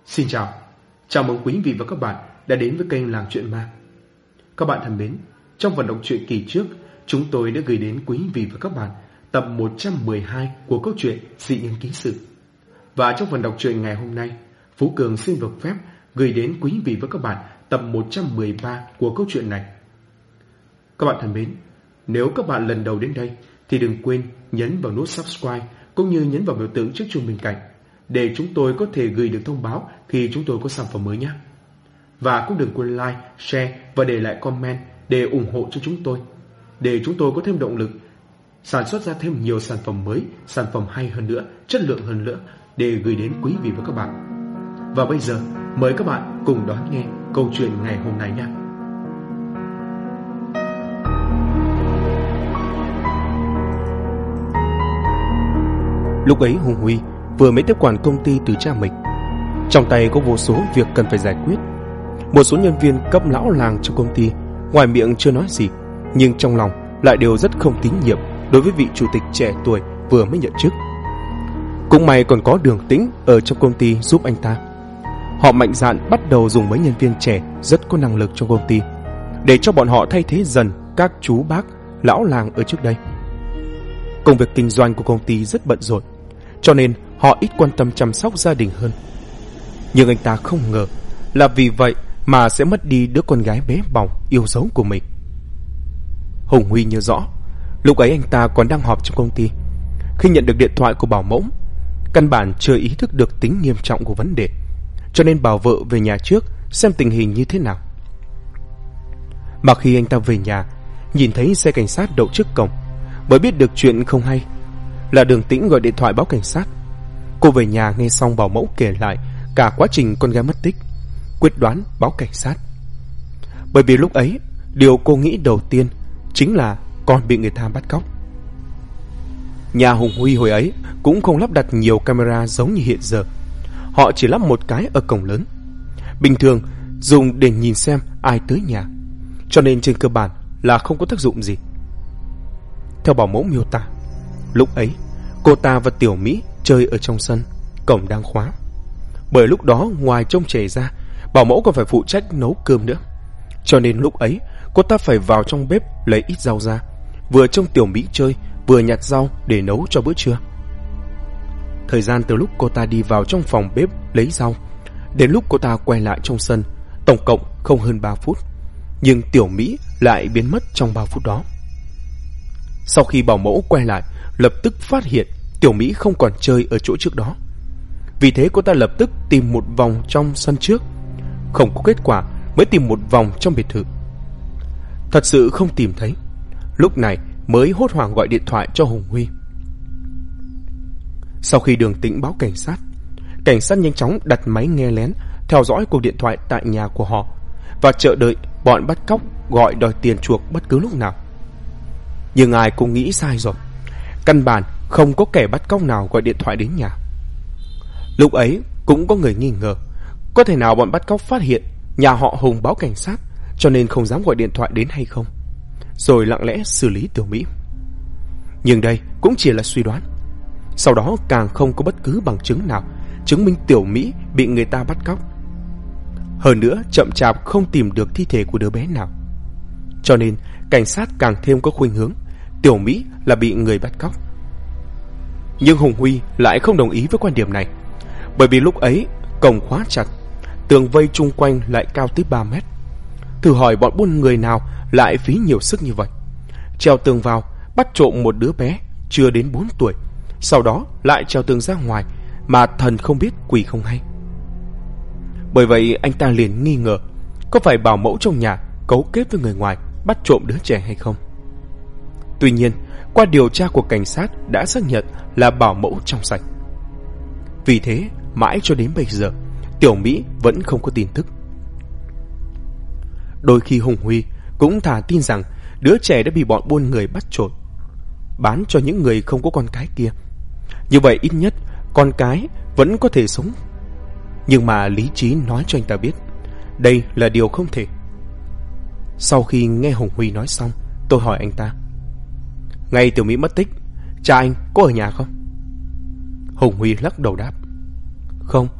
Xin chào mừng quý vị và các bạn đã đến với kênh Làng Chuyện Ma. Các bạn thân mến, trong phần đọc truyện kỳ trước, chúng tôi đã gửi đến quý vị và các bạn tập 112 của câu chuyện Dị Nhân Ký Sự. Và trong phần đọc truyện ngày hôm nay, Phú Cường xin được phép gửi đến quý vị và các bạn tập 113 của câu chuyện này. Các bạn thân mến, nếu các bạn lần đầu đến đây thì đừng quên nhấn vào nút subscribe cũng như nhấn vào biểu tượng chiếc chuông bên cạnh để chúng tôi có thể gửi được thông báo khi chúng tôi có sản phẩm mới nhé. Và cũng đừng quên like, share và để lại comment để ủng hộ cho chúng tôi, để chúng tôi có thêm động lực sản xuất ra thêm nhiều sản phẩm mới, sản phẩm hay hơn nữa, chất lượng hơn nữa để gửi đến quý vị và các bạn. Và bây giờ mời các bạn cùng đón nghe câu chuyện ngày hôm nay nhé. Lúc ấy Hùng Huy vừa mới tiếp quản công ty từ cha mình. Trong tay có vô số việc cần phải giải quyết. Một số nhân viên cấp lão làng trong công ty ngoài miệng chưa nói gì, nhưng trong lòng lại đều rất không tín nhiệm đối với vị chủ tịch trẻ tuổi vừa mới nhận chức. Cũng may còn có Đường Tĩnh ở trong công ty giúp anh ta. Họ mạnh dạn bắt đầu dùng mấy nhân viên trẻ rất có năng lực trong công ty để cho bọn họ thay thế dần các chú bác lão làng ở trước đây. Công việc kinh doanh của công ty rất bận rộn, cho nên họ ít quan tâm chăm sóc gia đình hơn. Nhưng anh ta không ngờ là vì vậy mà sẽ mất đi đứa con gái bé bỏng yêu dấu của mình. Hùng Huy nhớ rõ, lúc ấy anh ta còn đang họp trong công ty. Khi nhận được điện thoại của bảo mẫu, căn bản chưa ý thức được tính nghiêm trọng của vấn đề, cho nên bảo vợ về nhà trước xem tình hình như thế nào. Mà khi anh ta về nhà, nhìn thấy xe cảnh sát đậu trước cổng, mới biết được chuyện không hay. Là Đường Tĩnh gọi điện thoại báo cảnh sát. Cô về nhà nghe xong bảo mẫu kể lại cả quá trình con gái mất tích, quyết đoán báo cảnh sát. Bởi vì lúc ấy, điều cô nghĩ đầu tiên chính là con bị người ta bắt cóc. Nhà Hùng Huy hồi ấy cũng không lắp đặt nhiều camera giống như hiện giờ. Họ chỉ lắp một cái ở cổng lớn, bình thường dùng để nhìn xem ai tới nhà, cho nên trên cơ bản là không có tác dụng gì. Theo bảo mẫu miêu tả, lúc ấy cô ta và Tiểu Mỹ chơi ở trong sân, cổng đang khóa. Bởi lúc đó ngoài trông trẻ ra, bảo mẫu còn phải phụ trách nấu cơm nữa, cho nên lúc ấy cô ta phải vào trong bếp lấy ít rau ra, vừa trông Tiểu Mỹ chơi vừa nhặt rau để nấu cho bữa trưa. Thời gian từ lúc cô ta đi vào trong phòng bếp lấy rau đến lúc cô ta quay lại trong sân, tổng cộng không hơn 3 phút. Nhưng Tiểu Mỹ lại biến mất trong 3 phút đó. Sau khi bảo mẫu quay lại, lập tức phát hiện Tiểu Mỹ không còn chơi ở chỗ trước đó. Vì thế cô ta lập tức tìm một vòng trong sân trước, không có kết quả mới tìm một vòng trong biệt thự. Thật sự không tìm thấy, lúc này mới hốt hoảng gọi điện thoại cho Hùng Huy. Sau khi Đường Tĩnh báo cảnh sát nhanh chóng đặt máy nghe lén theo dõi cuộc điện thoại tại nhà của họ và chờ đợi bọn bắt cóc gọi đòi tiền chuộc bất cứ lúc nào. Nhưng ai cũng nghĩ sai rồi, căn bản không có kẻ bắt cóc nào gọi điện thoại đến nhà. Lúc ấy cũng có người nghi ngờ có thể nào bọn bắt cóc phát hiện nhà họ Hùng báo cảnh sát, cho nên không dám gọi điện thoại đến hay không, rồi lặng lẽ xử lý Tiểu Mỹ. Nhưng đây cũng chỉ là suy đoán. Sau đó càng không có bất cứ bằng chứng nào chứng minh Tiểu Mỹ bị người ta bắt cóc. Hơn nữa chậm chạp không tìm được thi thể của đứa bé nào, cho nên cảnh sát càng thêm có khuynh hướng Tiểu Mỹ là bị người bắt cóc. Nhưng Hùng Huy lại không đồng ý với quan điểm này, bởi vì lúc ấy cổng khóa chặt, tường vây chung quanh lại cao tới 3 mét. Thử hỏi bọn buôn người nào lại phí nhiều sức như vậy, treo tường vào bắt trộm một đứa bé chưa đến 4 tuổi, sau đó lại treo tường ra ngoài mà thần không biết quỷ không hay. Bởi vậy anh ta liền nghi ngờ có phải bảo mẫu trong nhà cấu kết với người ngoài bắt trộm đứa trẻ hay không. Tuy nhiên, qua điều tra của cảnh sát đã xác nhận là bảo mẫu trong sạch. Vì thế, mãi cho đến bây giờ, Tiểu Mỹ vẫn không có tin tức. Đôi khi Hùng Huy cũng thà tin rằng đứa trẻ đã bị bọn buôn người bắt trộm, bán cho những người không có con cái kia. Như vậy ít nhất con cái vẫn có thể sống. Nhưng mà lý trí nói cho anh ta biết đây là điều không thể. Sau khi nghe Hùng Huy nói xong, tôi hỏi anh ta: ngày Tiểu Mỹ mất tích, cha anh có ở nhà không? Hùng Huy lắc đầu đáp: không,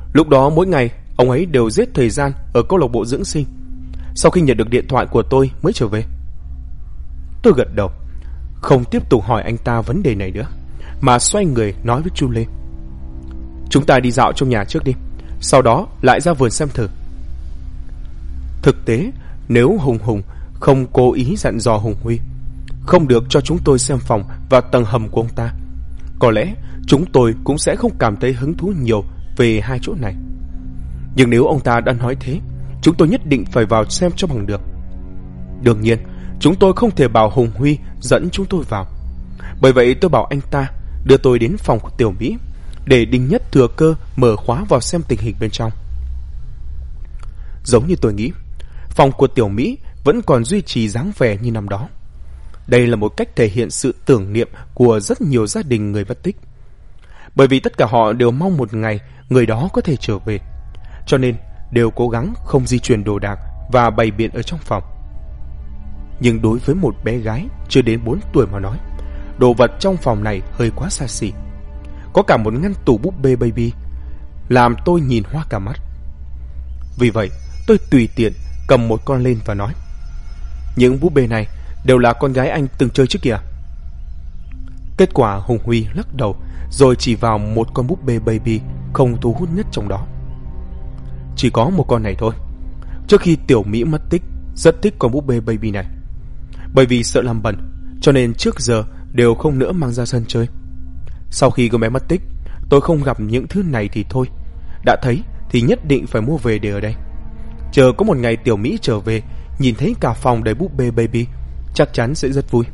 Lúc đó mỗi ngày ông ấy đều giết thời gian ở câu lạc bộ dưỡng sinh. Sau khi nhận được điện thoại của tôi mới trở về. Tôi gật đầu, không tiếp tục hỏi anh ta vấn đề này nữa, mà xoay người nói với Chu Lê: chúng ta đi dạo trong nhà trước đi, sau đó lại ra vườn xem thử. Thực tế, nếu Hùng Hùng không cố ý dặn dò Hùng Huy không được cho chúng tôi xem phòng và tầng hầm của ông ta, có lẽ chúng tôi cũng sẽ không cảm thấy hứng thú nhiều về hai chỗ này. Nhưng nếu ông ta đã nói thế, chúng tôi nhất định phải vào xem cho bằng được. Đương nhiên, chúng tôi không thể bảo Hùng Huy dẫn chúng tôi vào. Bởi vậy tôi bảo anh ta đưa tôi đến phòng của Tiểu Mỹ, để Đinh Nhất thừa cơ mở khóa vào xem tình hình bên trong. Giống như tôi nghĩ, phòng của Tiểu Mỹ vẫn còn duy trì dáng vẻ như năm đó. Đây là một cách thể hiện sự tưởng niệm của rất nhiều gia đình người mất tích. Bởi vì tất cả họ đều mong một ngày người đó có thể trở về, cho nên đều cố gắng không di chuyển đồ đạc và bày biện ở trong phòng. Nhưng đối với một bé gái chưa đến 4 tuổi mà nói, đồ vật trong phòng này hơi quá xa xỉ. Có cả một ngăn tủ búp bê baby, làm tôi nhìn hoa cả mắt. Vì vậy, tôi tùy tiện cầm một con lên và nói: những búp bê này đều là con gái anh từng chơi trước kìa. Kết quả Hùng Huy lắc đầu, rồi chỉ vào một con búp bê baby không thu hút nhất trong đó. Chỉ có một con này thôi. Trước khi Tiểu Mỹ mất tích, rất thích con búp bê baby này. Bởi vì sợ làm bẩn, cho nên trước giờ đều không nỡ mang ra sân chơi. Sau khi con bé mất tích, tôi không gặp những thứ này thì thôi, đã thấy thì nhất định phải mua về để ở đây. Chờ có một ngày Tiểu Mỹ trở về, nhìn thấy cả phòng đầy búp bê baby, chắc chắn sẽ rất vui.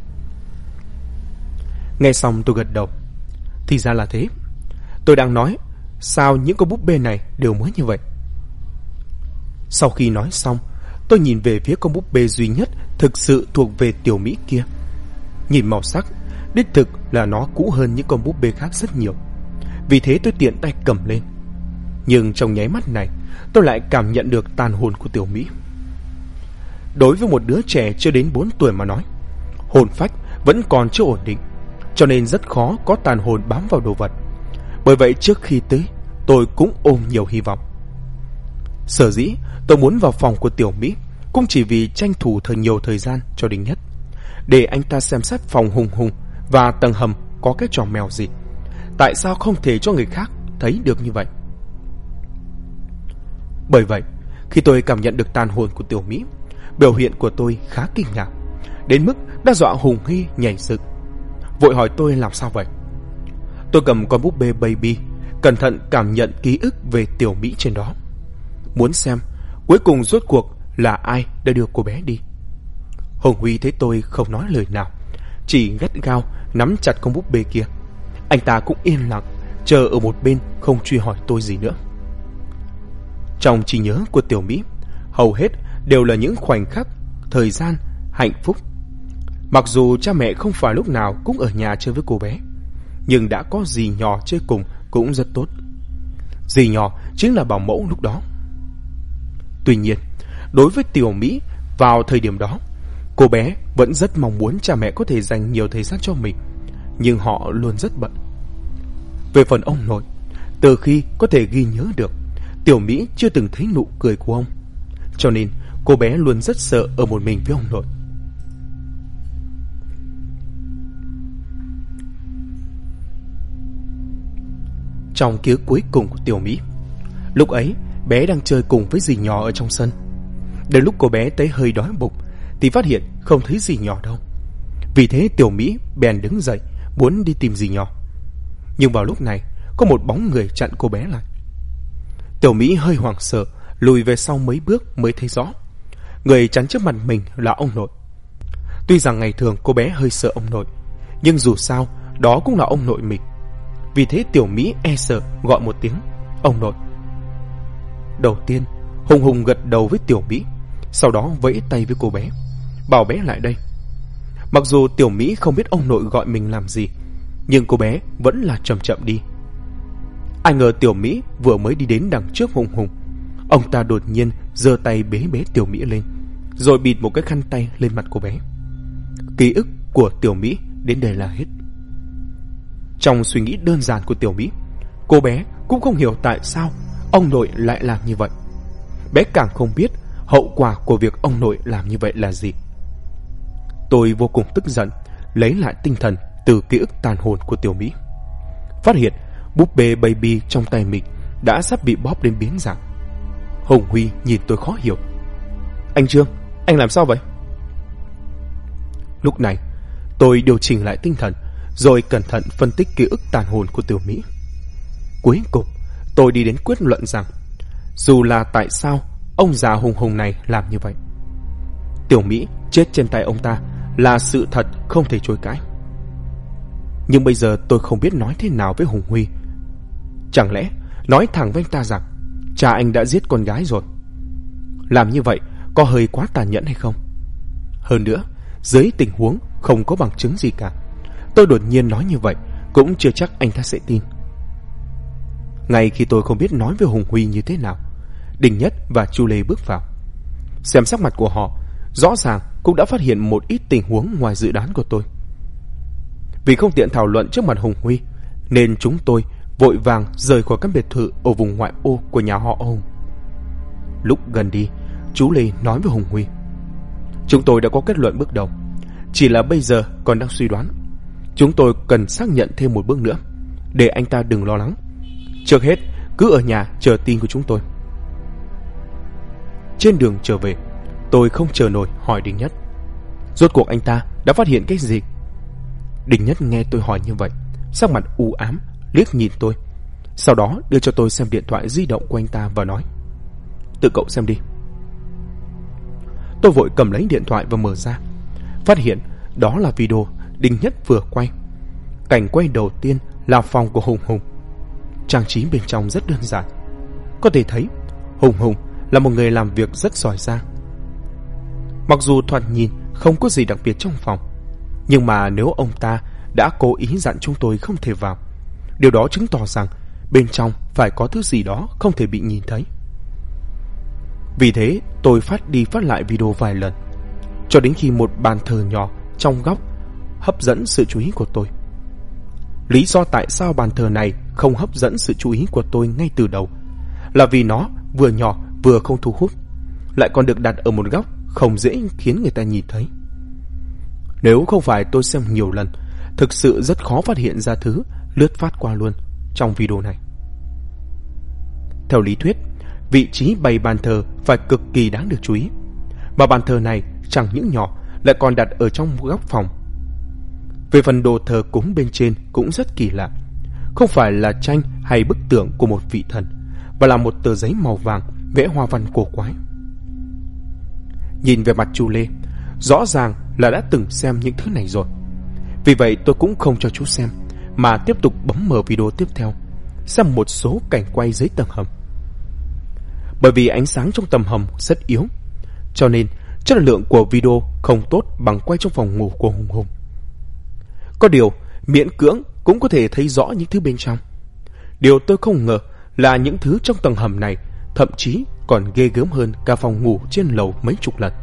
Nghe xong tôi gật đầu. Thì ra là thế. Tôi đang nói, sao những con búp bê này đều mới như vậy? Sau khi nói xong, tôi nhìn về phía con búp bê duy nhất thực sự thuộc về Tiểu Mỹ kia. Nhìn màu sắc, đích thực là nó cũ hơn những con búp bê khác rất nhiều. Vì thế tôi tiện tay cầm lên. Nhưng trong nháy mắt này, tôi lại cảm nhận được tàn hồn của Tiểu Mỹ. Đối với một đứa trẻ chưa đến 4 tuổi mà nói, hồn phách vẫn còn chưa ổn định, cho nên rất khó có tàn hồn bám vào đồ vật. Bởi vậy trước khi tới, tôi cũng ôm nhiều hy vọng. Sở dĩ tôi muốn vào phòng của Tiểu Mỹ cũng chỉ vì tranh thủ nhiều thời gian cho Đinh Nhất, để anh ta xem xét phòng Hùng Hùng và tầng hầm có cái trò mèo gì. Tại sao không thể cho người khác thấy được như vậy? Bởi vậy, khi tôi cảm nhận được tàn hồn của Tiểu Mỹ, biểu hiện của tôi khá kinh ngạc, đến mức đã dọa Hùng Huy nhảy dựng, vội hỏi tôi làm sao vậy. Tôi cầm con búp bê baby, cẩn thận cảm nhận ký ức về Tiểu Mỹ trên đó, muốn xem cuối cùng rốt cuộc là ai đã đưa cô bé đi. Hùng Huy thấy tôi không nói lời nào, chỉ gắt gao nắm chặt con búp bê kia. Anh ta cũng yên lặng chờ ở một bên, không truy hỏi tôi gì nữa. Trong trí nhớ của Tiểu Mỹ, hầu hết đều là những khoảnh khắc, thời gian hạnh phúc. Mặc dù cha mẹ không phải lúc nào cũng ở nhà chơi với cô bé, nhưng đã có dì nhỏ chơi cùng cũng rất tốt. Dì nhỏ chính là bảo mẫu lúc đó. Tuy nhiên, đối với Tiểu Mỹ vào thời điểm đó, cô bé vẫn rất mong muốn cha mẹ có thể dành nhiều thời gian cho mình, nhưng họ luôn rất bận. Về phần ông nội, từ khi có thể ghi nhớ được, Tiểu Mỹ chưa từng thấy nụ cười của ông, cho nên cô bé luôn rất sợ ở một mình với ông nội. Trong ký ức cuối cùng của Tiểu Mỹ, lúc ấy bé đang chơi cùng với dì nhỏ ở trong sân. Đến lúc cô bé thấy hơi đói bụng thì phát hiện không thấy dì nhỏ đâu. Vì thế Tiểu Mỹ bèn đứng dậy muốn đi tìm dì nhỏ. Nhưng vào lúc này có một bóng người chặn cô bé lại. Tiểu Mỹ hơi hoảng sợ, lùi về sau mấy bước mới thấy rõ, người chắn trước mặt mình là ông nội. Tuy rằng ngày thường cô bé hơi sợ ông nội, nhưng dù sao đó cũng là ông nội mình. Vì thế Tiểu Mỹ e sợ gọi một tiếng ông nội. Đầu tiên Hùng Hùng gật đầu với Tiểu Mỹ, sau đó vẫy tay với cô bé, bảo bé lại đây. Mặc dù Tiểu Mỹ không biết ông nội gọi mình làm gì, nhưng cô bé vẫn là chậm chậm đi. Ai ngờ Tiểu Mỹ vừa mới đi đến đằng trước Hùng Hùng, ông ta đột nhiên giơ tay bế bé Tiểu Mỹ lên, rồi bịt một cái khăn tay lên mặt cô bé. Ký ức của Tiểu Mỹ đến đây là hết. Trong suy nghĩ đơn giản của Tiểu Mỹ, cô bé cũng không hiểu tại sao ông nội lại làm như vậy. Bé càng không biết hậu quả của việc ông nội làm như vậy là gì. Tôi vô cùng tức giận, lấy lại tinh thần từ ký ức tàn hồn của Tiểu Mỹ. Phát hiện búp bê baby trong tay mình đã sắp bị bóp đến biến dạng. Hùng Huy nhìn tôi khó hiểu. Anh Trương, anh làm sao vậy? Lúc này tôi điều chỉnh lại tinh thần, rồi cẩn thận phân tích ký ức tàn hồn của Tiểu Mỹ. Cuối cùng tôi đi đến kết luận rằng dù là tại sao ông già Hùng Hùng này làm như vậy, Tiểu Mỹ chết trên tay ông ta là sự thật không thể chối cãi. Nhưng bây giờ tôi không biết nói thế nào với Hùng Huy. Chẳng lẽ nói thẳng với anh ta rằng cha anh đã giết con gái rồi? Làm như vậy có hơi quá tàn nhẫn hay không? Hơn nữa, dưới tình huống không có bằng chứng gì cả, tôi đột nhiên nói như vậy cũng chưa chắc anh ta sẽ tin. Ngay khi tôi không biết nói với Hùng Huy như thế nào, Đình Nhất và Chu Lê bước vào. Xem sắc mặt của họ, rõ ràng cũng đã phát hiện một ít tình huống ngoài dự đoán của tôi. Vì không tiện thảo luận trước mặt Hùng Huy, nên chúng tôi vội vàng rời khỏi căn biệt thự ở vùng ngoại ô của nhà họ Hùng. Lúc gần đi, chú Lê nói với Hùng Huy: chúng tôi đã có kết luận bước đầu, chỉ là bây giờ còn đang suy đoán. Chúng tôi cần xác nhận thêm một bước nữa, để anh ta đừng lo lắng. Trước hết, cứ ở nhà chờ tin của chúng tôi. Trên đường trở về, tôi không chờ nổi hỏi Đình Nhất: rốt cuộc anh ta đã phát hiện cái gì? Đình Nhất nghe tôi hỏi như vậy, sắc mặt u ám, liếc nhìn tôi, sau đó đưa cho tôi xem điện thoại di động của anh ta và nói: tự cậu xem đi. Tôi vội cầm lấy điện thoại và mở ra, phát hiện đó là video Đình Nhất vừa quay. Cảnh quay đầu tiên là phòng của Hùng Hùng. Trang trí bên trong rất đơn giản. Có thể thấy Hùng Hùng là một người làm việc rất giỏi giang. Mặc dù thoạt nhìn không có gì đặc biệt trong phòng, nhưng mà nếu ông ta đã cố ý dặn chúng tôi không thể vào, điều đó chứng tỏ rằng bên trong phải có thứ gì đó không thể bị nhìn thấy. Vì thế tôi phát đi phát lại video vài lần, cho đến khi một bàn thờ nhỏ trong góc hấp dẫn sự chú ý của tôi. Lý do tại sao bàn thờ này không hấp dẫn sự chú ý của tôi ngay từ đầu là vì nó vừa nhỏ vừa không thu hút, lại còn được đặt ở một góc không dễ khiến người ta nhìn thấy. Nếu không phải tôi xem nhiều lần, thực sự rất khó phát hiện ra thứ lướt phát qua luôn trong video này. Theo lý thuyết, vị trí bày bàn thờ phải cực kỳ đáng được chú ý, mà bàn thờ này chẳng những nhỏ lại còn đặt ở trong một góc phòng. Về phần đồ thờ cúng bên trên cũng rất kỳ lạ, không phải là tranh hay bức tượng của một vị thần, mà là một tờ giấy màu vàng vẽ hoa văn cổ quái. Nhìn về mặt chú Lê, rõ ràng là đã từng xem những thứ này rồi. Vì vậy tôi cũng không cho chú xem, mà tiếp tục bấm mở video tiếp theo, xem một số cảnh quay dưới tầng hầm. Bởi vì ánh sáng trong tầng hầm rất yếu, cho nên chất lượng của video không tốt bằng quay trong phòng ngủ của Hùng Hùng. Có điều miễn cưỡng cũng có thể thấy rõ những thứ bên trong. Điều tôi không ngờ là những thứ trong tầng hầm này thậm chí còn ghê gớm hơn cả phòng ngủ trên lầu mấy chục lần.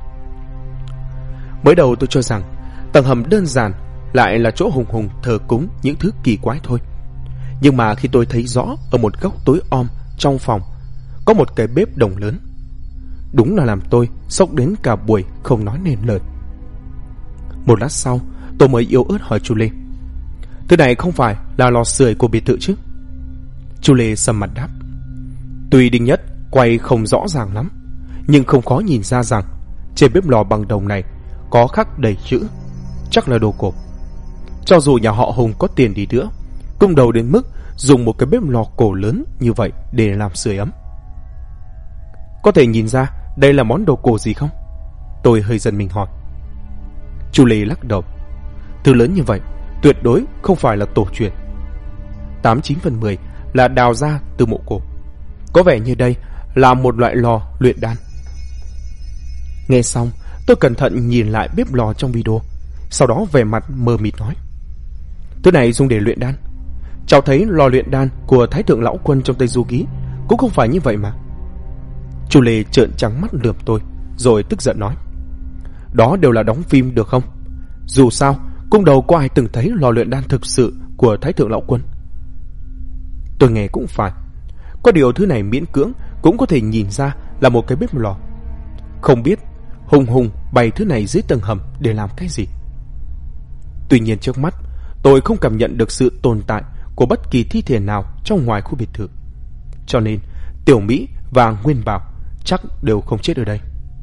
Mới đầu tôi cho rằng tầng hầm đơn giản lại là chỗ Hùng Hùng thờ cúng những thứ kỳ quái thôi. Nhưng mà khi tôi thấy rõ ở một góc tối om trong phòng có một cái bếp đồng lớn, đúng là làm tôi sốc đến cả buổi không nói nên lời. Một lát sau tôi mới yếu ớt hỏi chú Lê: thứ này không phải là lò sưởi của biệt thự chứ? Chú Lê sầm mặt đáp: tuy Đinh Nhất quay không rõ ràng lắm, nhưng không khó nhìn ra rằng trên bếp lò bằng đồng này có khắc đầy chữ, chắc là đồ cổ. Cho dù nhà họ Hùng có tiền đi nữa, cũng đầu đến mức dùng một cái bếp lò cổ lớn như vậy để làm sưởi ấm. Có thể nhìn ra đây là món đồ cổ gì không? Tôi hơi giận mình hỏi. Chú Lê lắc đầu: thứ lớn như vậy tuyệt đối không phải là tổ truyền. 89 phần 10 là đào ra từ mộ cổ. Có vẻ như đây là một loại lò luyện đan. Nghe xong, tôi cẩn thận nhìn lại bếp lò trong video, sau đó vẻ mặt mờ mịt nói: thứ này dùng để luyện đan. Cháu thấy lò luyện đan của Thái Thượng Lão Quân trong Tây Du Ký cũng không phải như vậy mà. Chú Lê trợn trắng mắt lườm tôi, rồi tức giận nói: đó đều là đóng phim được không? Dù sao cũng đâu có ai từng thấy lò luyện đan thực sự của Thái Thượng Lão Quân. Tôi nghe cũng phải, Có điều thứ này miễn cưỡng cũng có thể nhìn ra là một cái bếp lò. Không biết Hùng Hùng bày thứ này dưới tầng hầm để làm cái gì. Tuy nhiên trước mắt tôi không cảm nhận được sự tồn tại của bất kỳ thi thể nào trong ngoài khu biệt thự, cho nên Tiểu Mỹ và Nguyên Bảo chắc đều không chết ở đây.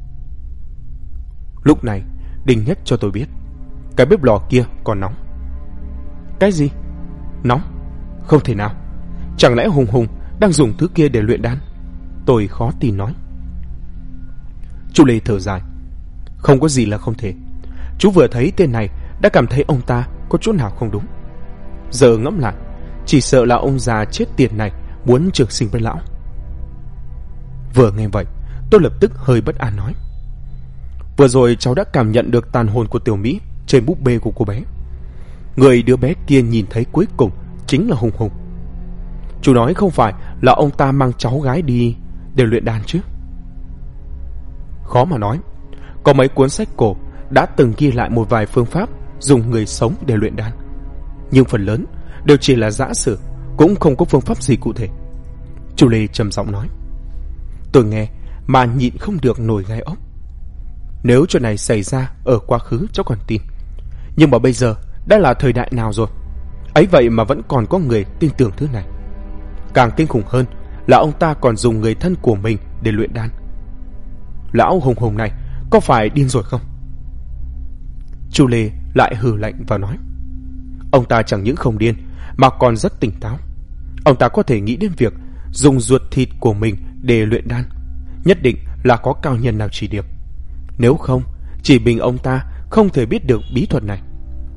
Lúc này Đinh Nhất cho tôi biết cái bếp lò kia còn nóng. Cái gì? Nóng? Không thể nào. Chẳng lẽ Hùng Hùng đang dùng thứ kia để luyện đan? Tôi khó tin nói. Chú Lê thở dài. Không có gì là không thể. Chú vừa thấy tên này đã cảm thấy ông ta có chỗ nào không đúng. Giờ ngẫm lại, chỉ sợ là ông già chết tiệt này muốn trường sinh với lão. Vừa nghe vậy, tôi lập tức hơi bất an nói. Vừa rồi cháu đã cảm nhận được tàn hồn của Tiểu Mỹ trên búp bê của cô bé. Người đứa bé kia nhìn thấy cuối cùng chính là Hùng Hùng. Chú nói không phải là ông ta mang cháu gái đi để luyện đan chứ? Khó mà nói. Có mấy cuốn sách cổ đã từng ghi lại một vài phương pháp dùng người sống để luyện đan, nhưng phần lớn đều chỉ là giả sử, cũng không có phương pháp gì cụ thể. Chú Lê trầm giọng nói. Tôi nghe mà nhịn không được nổi gai ốc. Nếu chuyện này xảy ra ở quá khứ cháu còn tin, nhưng mà bây giờ đã là thời đại nào rồi, ấy vậy mà vẫn còn có người tin tưởng thứ này. Càng kinh khủng hơn là ông ta còn dùng người thân của mình để luyện đan. Lão Hùng Hùng này có phải điên rồi không? Chu Lê lại hừ lạnh và nói. Ông ta chẳng những không điên mà còn rất tỉnh táo. Ông ta có thể nghĩ đến việc dùng ruột thịt của mình để luyện đan, nhất định là có cao nhân nào chỉ điểm. Nếu không, chỉ mình ông ta không thể biết được bí thuật này.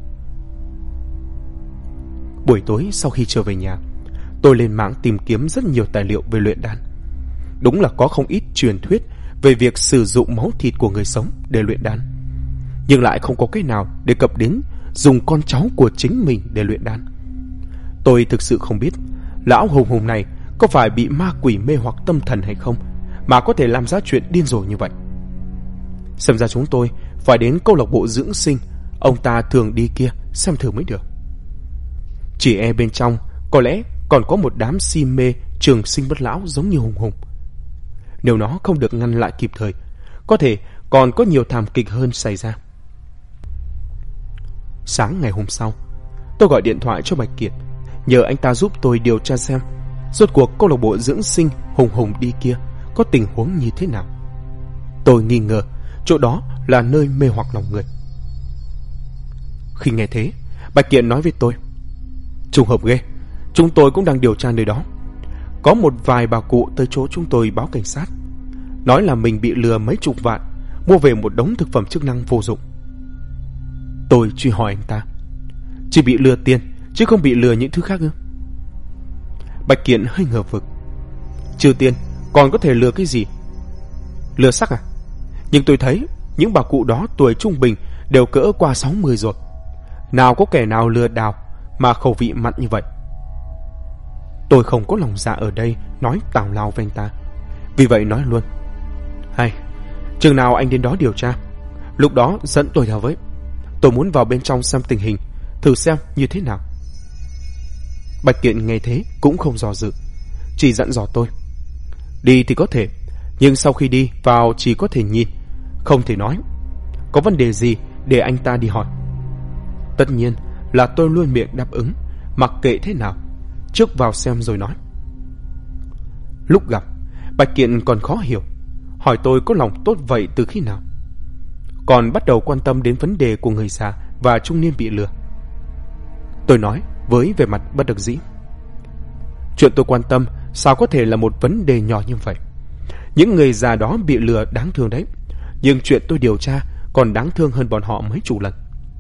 Buổi tối sau khi trở về nhà, tôi lên mạng tìm kiếm rất nhiều tài liệu về luyện đan. Đúng là có không ít truyền thuyết về việc sử dụng máu thịt của người sống để luyện đan, nhưng lại không có cái nào đề cập đến dùng con cháu của chính mình để luyện đan. Tôi thực sự không biết lão Hùng Hùng này có phải bị ma quỷ mê hoặc tâm thần hay không mà có thể làm ra chuyện điên rồ như vậy. Xem ra chúng tôi phải đến câu lạc bộ dưỡng sinh ông ta thường đi kia xem thử mới được. Chỉ e bên trong có lẽ còn có một đám si mê trường sinh bất lão giống như Hùng Hùng. Nếu nó không được ngăn lại kịp thời, có thể còn có nhiều thảm kịch hơn xảy ra. Sáng ngày hôm sau, tôi gọi điện thoại cho Bạch Kiệt, nhờ anh ta giúp tôi điều tra xem rốt cuộc câu lạc bộ dưỡng sinh Hùng Hùng đi kia có tình huống như thế nào. Tôi nghi ngờ chỗ đó là nơi mê hoặc lòng người. Khi nghe thế, Bạch Kiệt nói với tôi. Trùng hợp ghê, chúng tôi cũng đang điều tra nơi đó. Có một vài bà cụ tới chỗ chúng tôi báo cảnh sát, nói là mình bị lừa mấy chục vạn mua về một đống thực phẩm chức năng vô dụng. Tôi truy hỏi anh ta, chỉ bị lừa tiền chứ không bị lừa những thứ khác ư? Bạch Kiện hơi ngờ vực. Trừ tiền còn có thể lừa cái gì? Lừa sắc à? Nhưng tôi thấy những bà cụ đó tuổi trung bình đều cỡ qua 60 rồi. Nào có kẻ nào lừa đảo mà khẩu vị mặn như vậy. Tôi không có lòng dạ ở đây nói tào lao với anh ta, vì vậy nói luôn. Hay, chừng nào anh đến đó điều tra, lúc đó dẫn tôi theo với. Tôi muốn vào bên trong xem tình hình, thử xem như thế nào. Bạch Kiện nghe thế cũng không dò dự, chỉ dặn dò tôi. Đi thì có thể, nhưng sau khi đi vào chỉ có thể nhìn, không thể nói. Có vấn đề gì để anh ta đi hỏi. Tất nhiên là tôi luôn miệng đáp ứng, mặc kệ thế nào, trước vào xem rồi nói. Lúc gặp, Bạch Kiện còn khó hiểu, hỏi tôi có lòng tốt vậy từ khi nào, còn bắt đầu quan tâm đến vấn đề của người già và trung niên bị lừa. Tôi nói với vẻ mặt bất đắc dĩ. Chuyện tôi quan tâm sao có thể là một vấn đề nhỏ như vậy? Những người già đó bị lừa đáng thương đấy, nhưng chuyện tôi điều tra còn đáng thương hơn bọn họ mấy chục lần.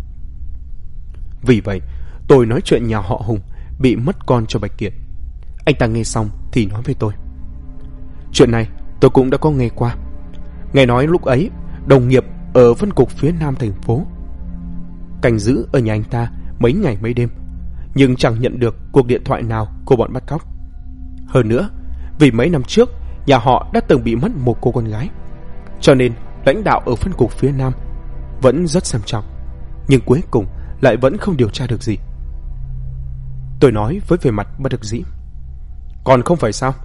Vì vậy, tôi nói chuyện nhà họ Hùng bị mất con cho Bạch Kiệt. Anh ta nghe xong thì nói với tôi. Chuyện này tôi cũng đã có nghe qua. Nghe nói lúc ấy, đồng nghiệp ở phân cục phía nam thành phố canh giữ ở nhà anh ta mấy ngày mấy đêm, nhưng chẳng nhận được cuộc điện thoại nào của bọn bắt cóc. Hơn nữa, vì mấy năm trước nhà họ đã từng bị mất một cô con gái, cho nên lãnh đạo ở phân cục phía nam vẫn rất xem trọng, nhưng cuối cùng lại vẫn không điều tra được gì. Tôi nói với vẻ mặt bất đắc dĩ. Còn không phải sao,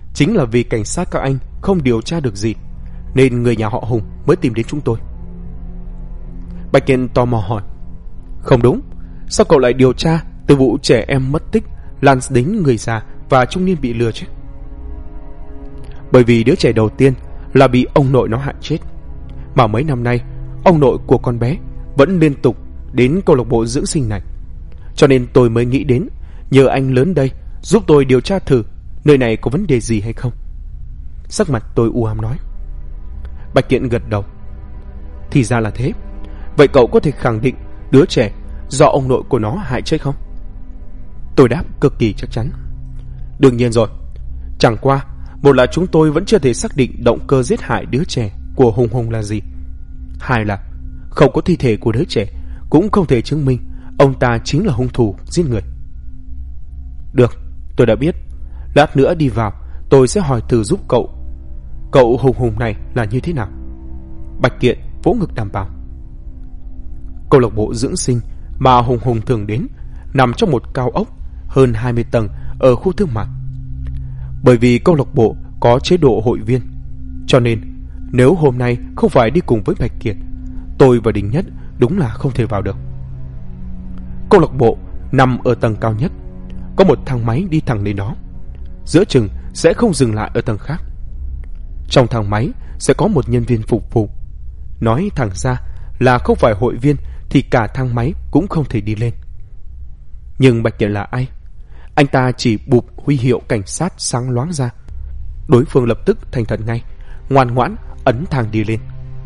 chính là vì cảnh sát các anh không điều tra được gì, nên người nhà họ Hùng mới tìm đến chúng tôi. Bạch Kiện tò mò hỏi, không đúng, sao cậu lại điều tra từ vụ trẻ em mất tích lan đến người già và trung niên bị lừa chứ? Bởi vì đứa trẻ đầu tiên là bị ông nội nó hại chết, mà mấy năm nay ông nội của con bé vẫn liên tục đến câu lạc bộ dưỡng sinh này, cho nên tôi mới nghĩ đến nhờ anh lớn đây giúp tôi điều tra thử nơi này có vấn đề gì hay không. Sắc mặt tôi u ám nói. Bạch Kiện gật đầu. Thì ra là thế. Vậy cậu có thể khẳng định đứa trẻ do ông nội của nó hại chết không? Tôi đáp cực kỳ chắc chắn. Đương nhiên rồi. Chẳng qua, một là chúng tôi vẫn chưa thể xác định động cơ giết hại đứa trẻ của Hùng Hùng là gì. Hai là không có thi thể của đứa trẻ, cũng không thể chứng minh ông ta chính là hung thủ giết người. Được, tôi đã biết. Lát nữa đi vào tôi sẽ hỏi thử giúp cậu. Cậu Hùng Hùng này là như thế nào? Bạch Kiện vỗ ngực đảm bảo. Câu lạc bộ dưỡng sinh mà Hùng Hùng thường đến nằm trong một cao ốc hơn 20 tầng ở khu thương mại. Bởi vì câu lạc bộ có chế độ hội viên, cho nên nếu hôm nay không phải đi cùng với Bạch Kiệt, tôi và Đình Nhất đúng là không thể vào được. Câu lạc bộ nằm ở tầng cao nhất, có một thang máy đi thẳng đến đó. Giữa chừng sẽ không dừng lại ở tầng khác. Trong thang máy sẽ có một nhân viên phục vụ. Nói thẳng ra là không phải hội viên thì cả thang máy cũng không thể đi lên. Nhưng Bạch Kiệt là ai? Anh ta chỉ bụp huy hiệu cảnh sát sáng loáng ra. Đối phương lập tức thành thật ngay, ngoan ngoãn ấn thang đi lên.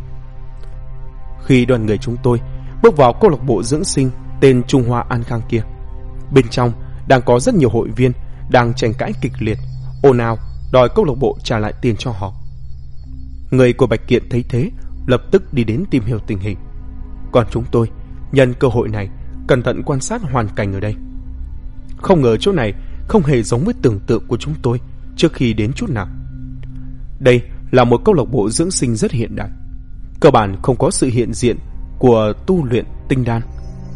Khi đoàn người chúng tôi bước vào câu lạc bộ dưỡng sinh tên Trung Hoa An Khang kia, bên trong đang có rất nhiều hội viên đang tranh cãi kịch liệt, ồn ào đòi câu lạc bộ trả lại tiền cho họ. Người của Bạch Kiện thấy thế lập tức đi đến tìm hiểu tình hình. Còn chúng tôi nhân cơ hội này cẩn thận quan sát hoàn cảnh ở đây. Không ngờ chỗ này không hề giống với tưởng tượng của chúng tôi trước khi đến chút nào. Đây là một câu lạc bộ dưỡng sinh rất hiện đại, cơ bản không có sự hiện diện của tu luyện tinh đan.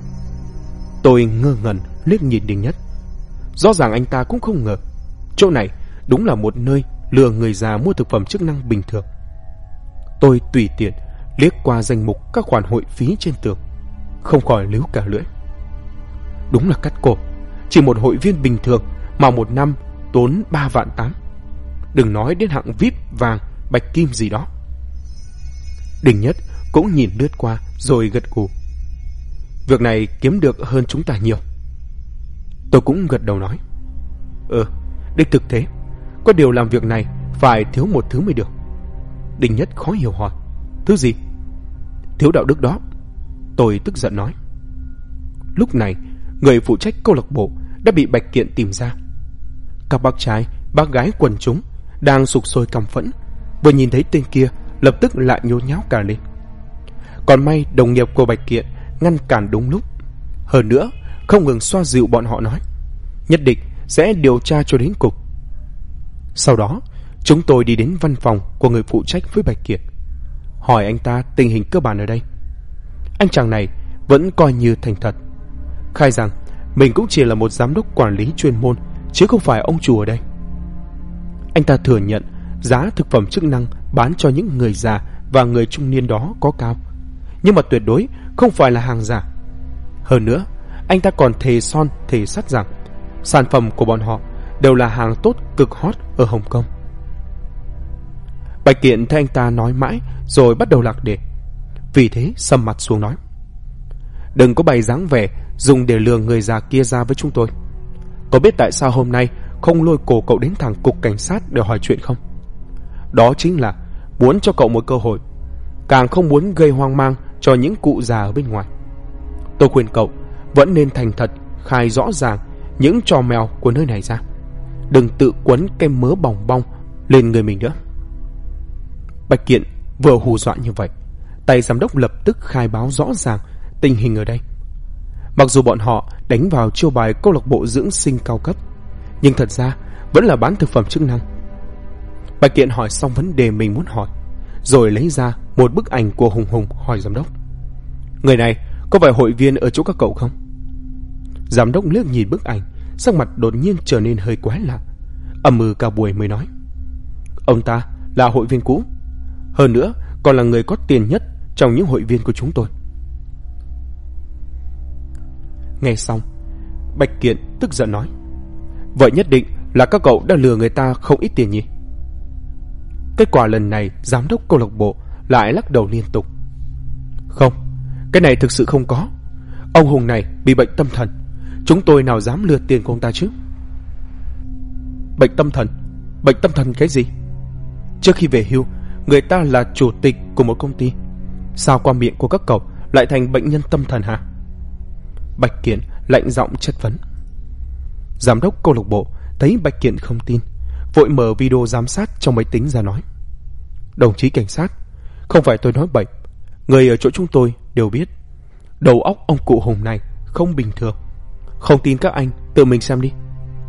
Tôi ngơ ngẩn liếc nhìn Đình Nhất. Rõ ràng anh ta cũng không ngờ chỗ này đúng là một nơi lừa người già mua thực phẩm chức năng bình thường. Tôi tùy tiện liếc qua danh mục các khoản hội phí trên tường, không khỏi líu cả lưỡi. Đúng là cắt cổ, chỉ một hội viên bình thường mà một năm tốn 3 vạn 8. Đừng nói đến hạng VIP vàng bạch kim gì đó. Đình Nhất cũng nhìn lướt qua rồi gật gù. Việc này kiếm được hơn chúng ta nhiều. Tôi cũng gật đầu nói. Đích thực thế. Có điều làm việc này phải thiếu một thứ mới được. Đình Nhất khó hiểu hỏi. Thứ gì? Thiếu đạo đức đó. Tôi tức giận nói. Lúc này người phụ trách câu lạc bộ đã bị Bạch Kiện tìm ra. Các bác trai, bác gái quần chúng đang sục sôi căm phẫn, vừa nhìn thấy tên kia lập tức lại nhốn nháo cả lên. Còn may đồng nghiệp của Bạch Kiện ngăn cản đúng lúc. Hơn nữa không ngừng xoa dịu bọn họ nói nhất định sẽ điều tra cho đến cùng. Sau đó chúng tôi đi đến văn phòng của người phụ trách với Bạch Kiệt, hỏi anh ta tình hình cơ bản ở đây. Anh chàng này vẫn coi như thành thật, khai rằng mình cũng chỉ là một giám đốc quản lý chuyên môn, chứ không phải ông chủ ở đây. Anh ta thừa nhận giá thực phẩm chức năng bán cho những người già và người trung niên đó có cao, nhưng mà tuyệt đối không phải là hàng giả. Hơn nữa, anh ta còn thề son thề sắt rằng sản phẩm của bọn họ đều là hàng tốt cực hot ở Hồng Kông. Bạch Kiện thấy anh ta nói mãi rồi bắt đầu lạc đề, vì thế sầm mặt xuống nói: Đừng có bày dáng vẻ dùng để lừa người già kia ra với chúng tôi. Có biết tại sao hôm nay không lôi cổ cậu đến thẳng cục cảnh sát để hỏi chuyện không? Đó chính là muốn cho cậu một cơ hội, càng không muốn gây hoang mang cho những cụ già ở bên ngoài. Tôi khuyên cậu vẫn nên thành thật khai rõ ràng những trò mèo của nơi này ra, đừng tự quấn kem mớ bòng bong lên người mình nữa. Bạch Kiện vừa hù dọa như vậy, tay giám đốc lập tức khai báo rõ ràng tình hình ở đây. Mặc dù bọn họ đánh vào chiêu bài câu lạc bộ dưỡng sinh cao cấp, nhưng thật ra vẫn là bán thực phẩm chức năng. Bạch Kiện hỏi xong vấn đề mình muốn hỏi, rồi lấy ra một bức ảnh của Hùng Hùng hỏi giám đốc: Người này có phải hội viên ở chỗ các cậu không? Giám đốc liếc nhìn bức ảnh, sắc mặt đột nhiên trở nên hơi quái lạ, ậm ừ cả buổi mới nói: Ông ta là hội viên cũ, hơn nữa còn là người có tiền nhất trong những hội viên của chúng tôi. Nghe xong, Bạch Kiện tức giận nói: Vậy nhất định là các cậu đã lừa người ta không ít tiền nhỉ? Kết quả lần này giám đốc câu lạc bộ lại lắc đầu liên tục: Không, cái này thực sự không có. Ông Hùng này bị bệnh tâm thần, chúng tôi nào dám lừa tiền của ông ta chứ? Bệnh tâm thần? Bệnh tâm thần cái gì? Trước khi về hưu, người ta là chủ tịch của một công ty, sao qua miệng của các cậu lại thành bệnh nhân tâm thần hả? Bạch Kiện lạnh giọng chất vấn. Giám đốc câu lạc bộ thấy Bạch Kiện không tin, vội mở video giám sát trong máy tính ra nói: Đồng chí cảnh sát, không phải tôi nói bậy, người ở chỗ chúng tôi đều biết đầu óc ông cụ Hùng này không bình thường. Không tin các anh tự mình xem đi.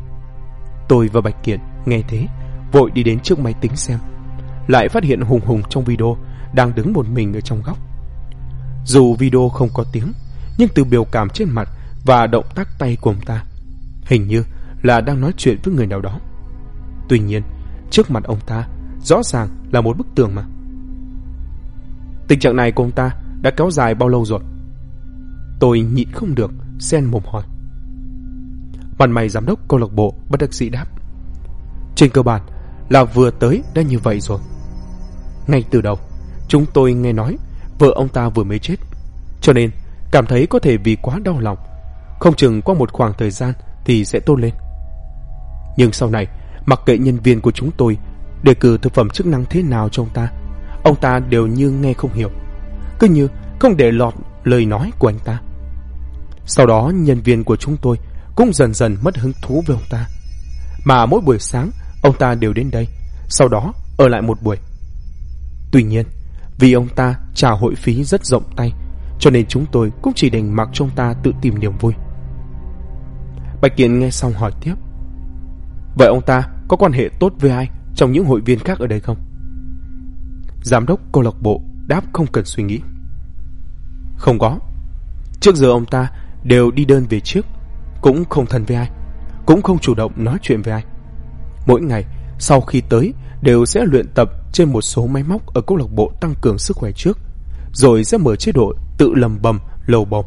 Tôi và Bạch Kiện nghe thế vội đi đến trước máy tính xem, lại phát hiện Hùng trong video đang đứng một mình ở trong góc. Dù video không có tiếng, nhưng từ biểu cảm trên mặt và động tác tay của ông ta, hình như là đang nói chuyện với người nào đó. Tuy nhiên, trước mặt ông ta rõ ràng là một bức tường mà. Tình trạng này của ông ta đã kéo dài bao lâu rồi? Tôi nhịn không được xen mồm hỏi. Mặt mày giám đốc câu lạc bộ bất đắc dĩ đáp: Trên cơ bản là vừa tới đã như vậy rồi. Ngay từ đầu chúng tôi nghe nói vợ ông ta vừa mới chết, cho nên cảm thấy có thể vì quá đau lòng, không chừng qua một khoảng thời gian thì sẽ tốt lên. Nhưng sau này, mặc kệ nhân viên của chúng tôi đề cử thực phẩm chức năng thế nào cho ông ta đều như nghe không hiểu, cứ như không để lọt lời nói của anh ta. Sau đó nhân viên của chúng tôi cũng dần dần mất hứng thú với ông ta, mà mỗi buổi sáng ông ta đều đến đây, sau đó ở lại một buổi. Tuy nhiên, vì ông ta trả hội phí rất rộng tay, cho nên chúng tôi cũng chỉ đành mặc cho ông ta tự tìm niềm vui. Bạch Kiện nghe xong hỏi tiếp: Vậy ông ta có quan hệ tốt với ai trong những hội viên khác ở đây không? Giám đốc câu lạc bộ đáp không cần suy nghĩ: Không có. Trước giờ ông ta đều đi đơn về trước, cũng không thân với ai, cũng không chủ động nói chuyện với ai. Mỗi ngày sau khi tới đều sẽ luyện tập trên một số máy móc ở câu lạc bộ tăng cường sức khỏe trước, rồi sẽ mở chế độ tự lầm bầm lầu bầu.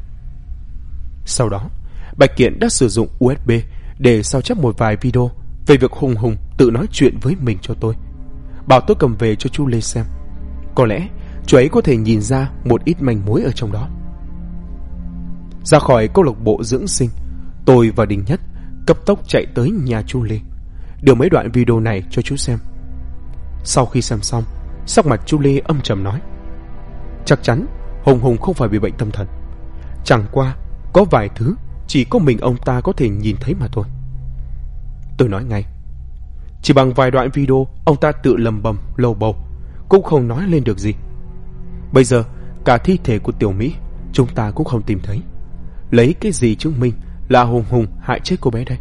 Sau đó, Bạch Kiện đã sử dụng USB để sao chép một vài video về việc Hùng tự nói chuyện với mình cho tôi, bảo tôi cầm về cho chú Lê xem. Có lẽ chú ấy có thể nhìn ra một ít manh mối ở trong đó. Ra khỏi câu lạc bộ dưỡng sinh, tôi và Đình Nhất cấp tốc chạy tới nhà chú Lê, đưa mấy đoạn video này cho chú xem. Sau khi xem xong, sắc mặt chú Lê âm trầm nói: Chắc chắn Hùng không phải bị bệnh tâm thần, chẳng qua có vài thứ chỉ có mình ông ta có thể nhìn thấy mà thôi. Tôi nói ngay: Chỉ bằng vài đoạn video ông ta tự lầm bầm lầu bầu cũng không nói lên được gì. Bây giờ cả thi thể của Tiểu Mỹ chúng ta cũng không tìm thấy, lấy cái gì chứng minh là Hùng hại chết cô bé đây?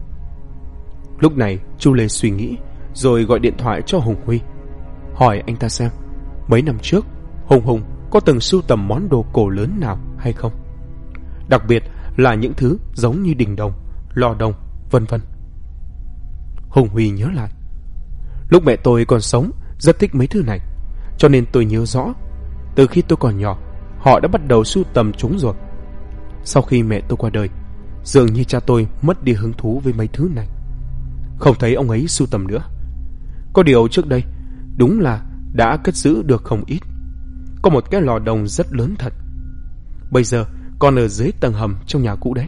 Lúc này chú Lê suy nghĩ, rồi gọi điện thoại cho Hùng Huy, hỏi anh ta xem mấy năm trước Hùng có từng sưu tầm món đồ cổ lớn nào hay không, đặc biệt là những thứ giống như đình đồng, lò đồng, vân vân. Hùng Huy nhớ lại: Lúc mẹ tôi còn sống rất thích mấy thứ này, cho nên tôi nhớ rõ từ khi tôi còn nhỏ họ đã bắt đầu sưu tầm chúng rồi. Sau khi mẹ tôi qua đời, dường như cha tôi mất đi hứng thú với mấy thứ này, không thấy ông ấy sưu tầm nữa. Có điều trước đây đúng là đã cất giữ được không ít. Có một cái lò đồng rất lớn thật, bây giờ còn ở dưới tầng hầm trong nhà cũ đấy.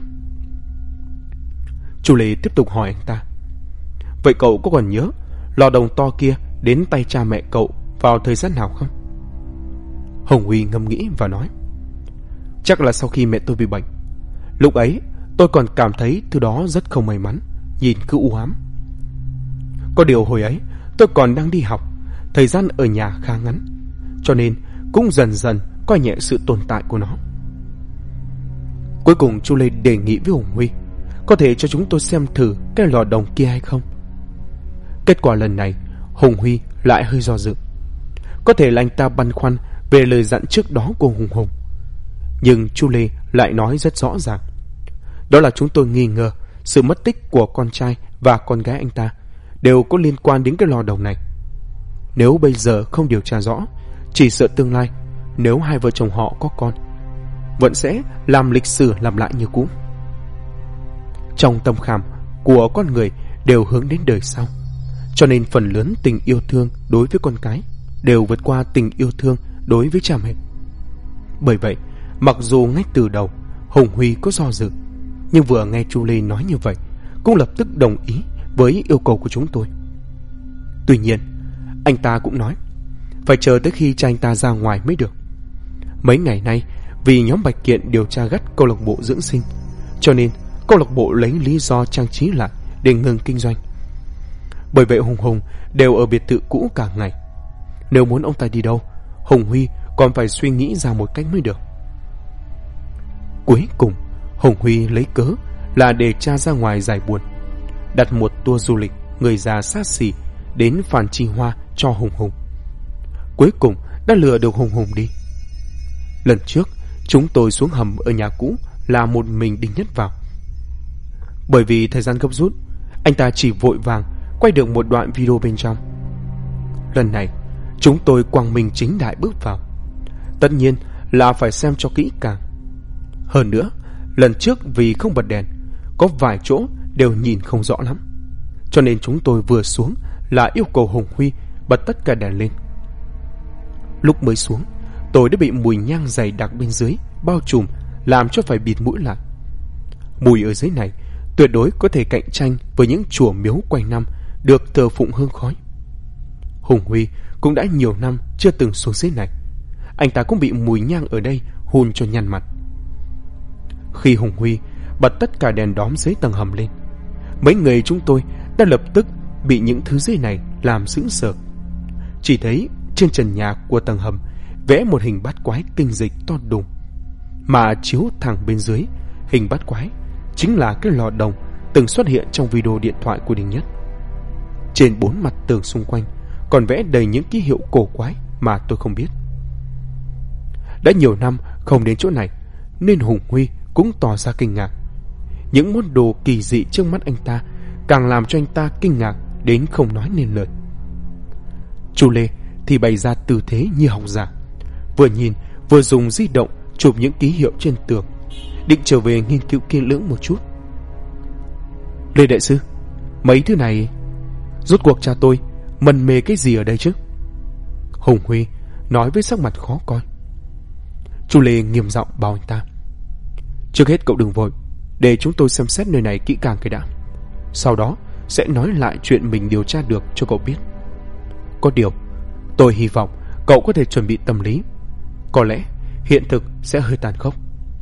Chú Lê tiếp tục hỏi anh ta: Vậy cậu có còn nhớ lò đồng to kia đến tay cha mẹ cậu vào thời gian nào không? Hồng Huy ngẫm nghĩ và nói: Chắc là sau khi mẹ tôi bị bệnh. Lúc ấy tôi còn cảm thấy thứ đó rất không may mắn, nhìn cứ u ám. Có điều hồi ấy tôi còn đang đi học, thời gian ở nhà khá ngắn, cho nên cũng dần dần coi nhẹ sự tồn tại của nó. Cuối cùng chú Lê đề nghị với Hùng Huy: Có thể cho chúng tôi xem thử cái lò đồng kia hay không? Kết quả lần này Hùng Huy lại hơi do dự. Có thể là anh ta băn khoăn về lời dặn trước đó của Hùng, nhưng chú Lê lại nói rất rõ ràng, đó là chúng tôi nghi ngờ sự mất tích của con trai và con gái anh ta đều có liên quan đến cái lò đồng này. nếu bây giờ không điều tra rõ, chỉ sợ tương lai nếu hai vợ chồng họ có con, vẫn sẽ làm lịch sử làm lại như cũ. Trong tâm khảm của con người đều hướng đến đời sau, cho nên phần lớn tình yêu thương đối với con cái đều vượt qua tình yêu thương đối với cha mẹ. Bởi vậy, mặc dù ngay từ đầu Hùng Huy có do dự, nhưng vừa nghe Chu Lê nói như vậy, cũng lập tức đồng ý với yêu cầu của chúng tôi. Tuy nhiên, anh ta cũng nói phải chờ tới khi cha anh ta ra ngoài mới được. Mấy ngày nay, vì nhóm Bạch Kiện điều tra gắt câu lạc bộ dưỡng sinh, cho nên câu lạc bộ lấy lý do trang trí lại để ngừng kinh doanh. Bởi vậy Hùng đều ở biệt thự cũ cả ngày. Nếu muốn ông ta đi đâu, Hùng Huy còn phải suy nghĩ ra một cách mới được. Cuối cùng, Hùng Huy lấy cớ là để cha ra ngoài giải buồn, đặt một tour du lịch người già sát xỉ đến Phan Chi Hoa cho Hùng. Cuối cùng đã lừa được Hùng đi. Lần trước chúng tôi xuống hầm ở nhà cũ là một mình Đinh Nhất vào. Bởi vì thời gian gấp rút, anh ta chỉ vội vàng quay được một đoạn video bên trong. Lần này chúng tôi quang minh chính đại bước vào, tất nhiên là phải xem cho kỹ càng. Hơn nữa, lần trước vì không bật đèn, có vài chỗ đều nhìn không rõ lắm, cho nên chúng tôi vừa xuống là yêu cầu Hùng Huy bật tất cả đèn lên. Lúc mới xuống, tôi đã bị mùi nhang dày đặc bên dưới bao trùm, làm cho phải bịt mũi lại. Mùi ở dưới này tuyệt đối có thể cạnh tranh với những chùa miếu quanh năm được thờ phụng hương khói. Hùng Huy cũng đã nhiều năm chưa từng xuống dưới này, anh ta cũng bị mùi nhang ở đây hùn cho nhăn mặt. Khi Hùng Huy bật tất cả đèn đóm dưới tầng hầm lên, mấy người chúng tôi đã lập tức bị những thứ dưới này làm sững sờ. Chỉ thấy trên trần nhà của tầng hầm vẽ một hình bát quái tinh dịch to đùng, mà chiếu thẳng bên dưới hình bát quái chính là cái lò đồng từng xuất hiện trong video điện thoại của Đinh Nhất. Trên 4 mặt tường xung quanh còn vẽ đầy những ký hiệu cổ quái mà tôi không biết. Đã nhiều năm không đến chỗ này, nên Hùng Huy cũng tỏ ra kinh ngạc. Những món đồ kỳ dị trước mắt anh ta càng làm cho anh ta kinh ngạc đến không nói nên lời. Chu Lê thì bày ra tư thế như học giả, vừa nhìn vừa dùng di động chụp những ký hiệu trên tường, định trở về nghiên cứu kỹ lưỡng một chút. Lê đại sư, mấy thứ này rốt cuộc cha tôi mần mê cái gì ở đây chứ? Hùng Huy nói với sắc mặt khó coi. Chu Lê nghiêm giọng bảo anh ta: trước hết cậu đừng vội, để chúng tôi xem xét nơi này kỹ càng cái đã, sau đó sẽ nói lại chuyện mình điều tra được cho cậu biết. Có điều tôi hy vọng cậu có thể chuẩn bị tâm lý, có lẽ hiện thực sẽ hơi tàn khốc.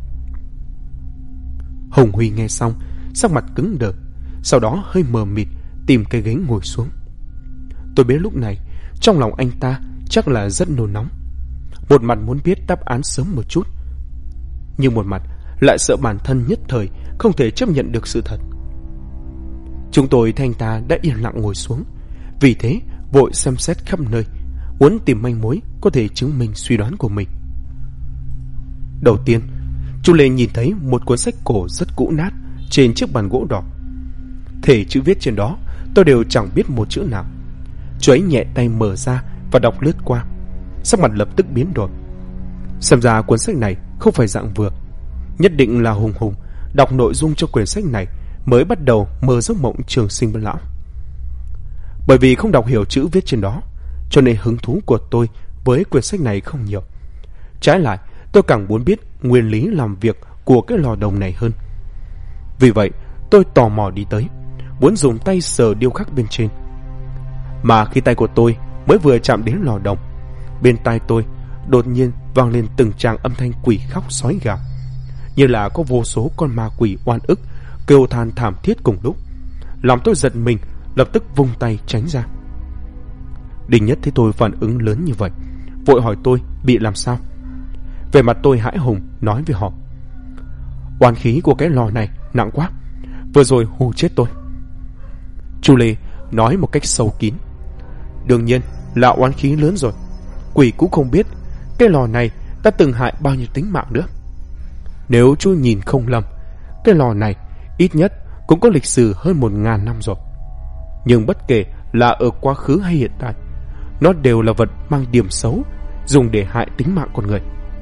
Hùng Huy nghe xong sắc mặt cứng đờ, sau đó hơi mờ mịt tìm cái ghế ngồi xuống. Tôi biết lúc này trong lòng anh ta chắc là rất nôn nóng, một mặt muốn biết đáp án sớm một chút, nhưng một mặt lại sợ bản thân nhất thời không thể chấp nhận được sự thật. Chúng tôi thấy anh ta đã yên lặng ngồi xuống, vì thế vội xem xét khắp nơi, muốn tìm manh mối có thể chứng minh suy đoán của mình. Đầu tiên, Chu Lê nhìn thấy một cuốn sách cổ rất cũ nát trên chiếc bàn gỗ đỏ. Thể chữ viết trên đó tôi đều chẳng biết một chữ nào. Chú ấy nhẹ tay mở ra và đọc lướt qua, sắc mặt lập tức biến đổi. Xem ra cuốn sách này không phải dạng vừa, nhất định là Hùng đọc nội dung cho quyển sách này mới bắt đầu mơ giấc mộng trường sinh bất lão. Bởi vì không đọc hiểu chữ viết trên đó, cho nên hứng thú của tôi với quyển sách này không nhiều. Trái lại, tôi càng muốn biết nguyên lý làm việc của cái lò đồng này hơn. Vì vậy, tôi tò mò đi tới, muốn dùng tay sờ điêu khắc bên trên. Mà khi tay của tôi mới vừa chạm đến lò đồng, bên tai tôi đột nhiên vang lên từng tràng âm thanh quỷ khóc sói gào, như là có vô số con ma quỷ oan ức kêu than thảm thiết cùng lúc, làm tôi giật mình, lập tức vung tay tránh ra. Đinh Nhất thấy tôi phản ứng lớn như vậy, vội hỏi tôi bị làm sao. Về mặt tôi hãi hùng nói với họ: oán khí của cái lò này nặng quá, vừa rồi hù chết tôi. Chu Lê nói một cách sâu kín: đương nhiên là oán khí lớn rồi, quỷ cũng không biết cái lò này đã từng hại bao nhiêu tính mạng nữa. Nếu chú nhìn không lầm, cái lò này ít nhất cũng có lịch sử hơn 1000 năm rồi. Nhưng bất kể là ở quá khứ hay hiện tại, nó đều là vật mang điểm xấu, dùng để hại tính mạng con người.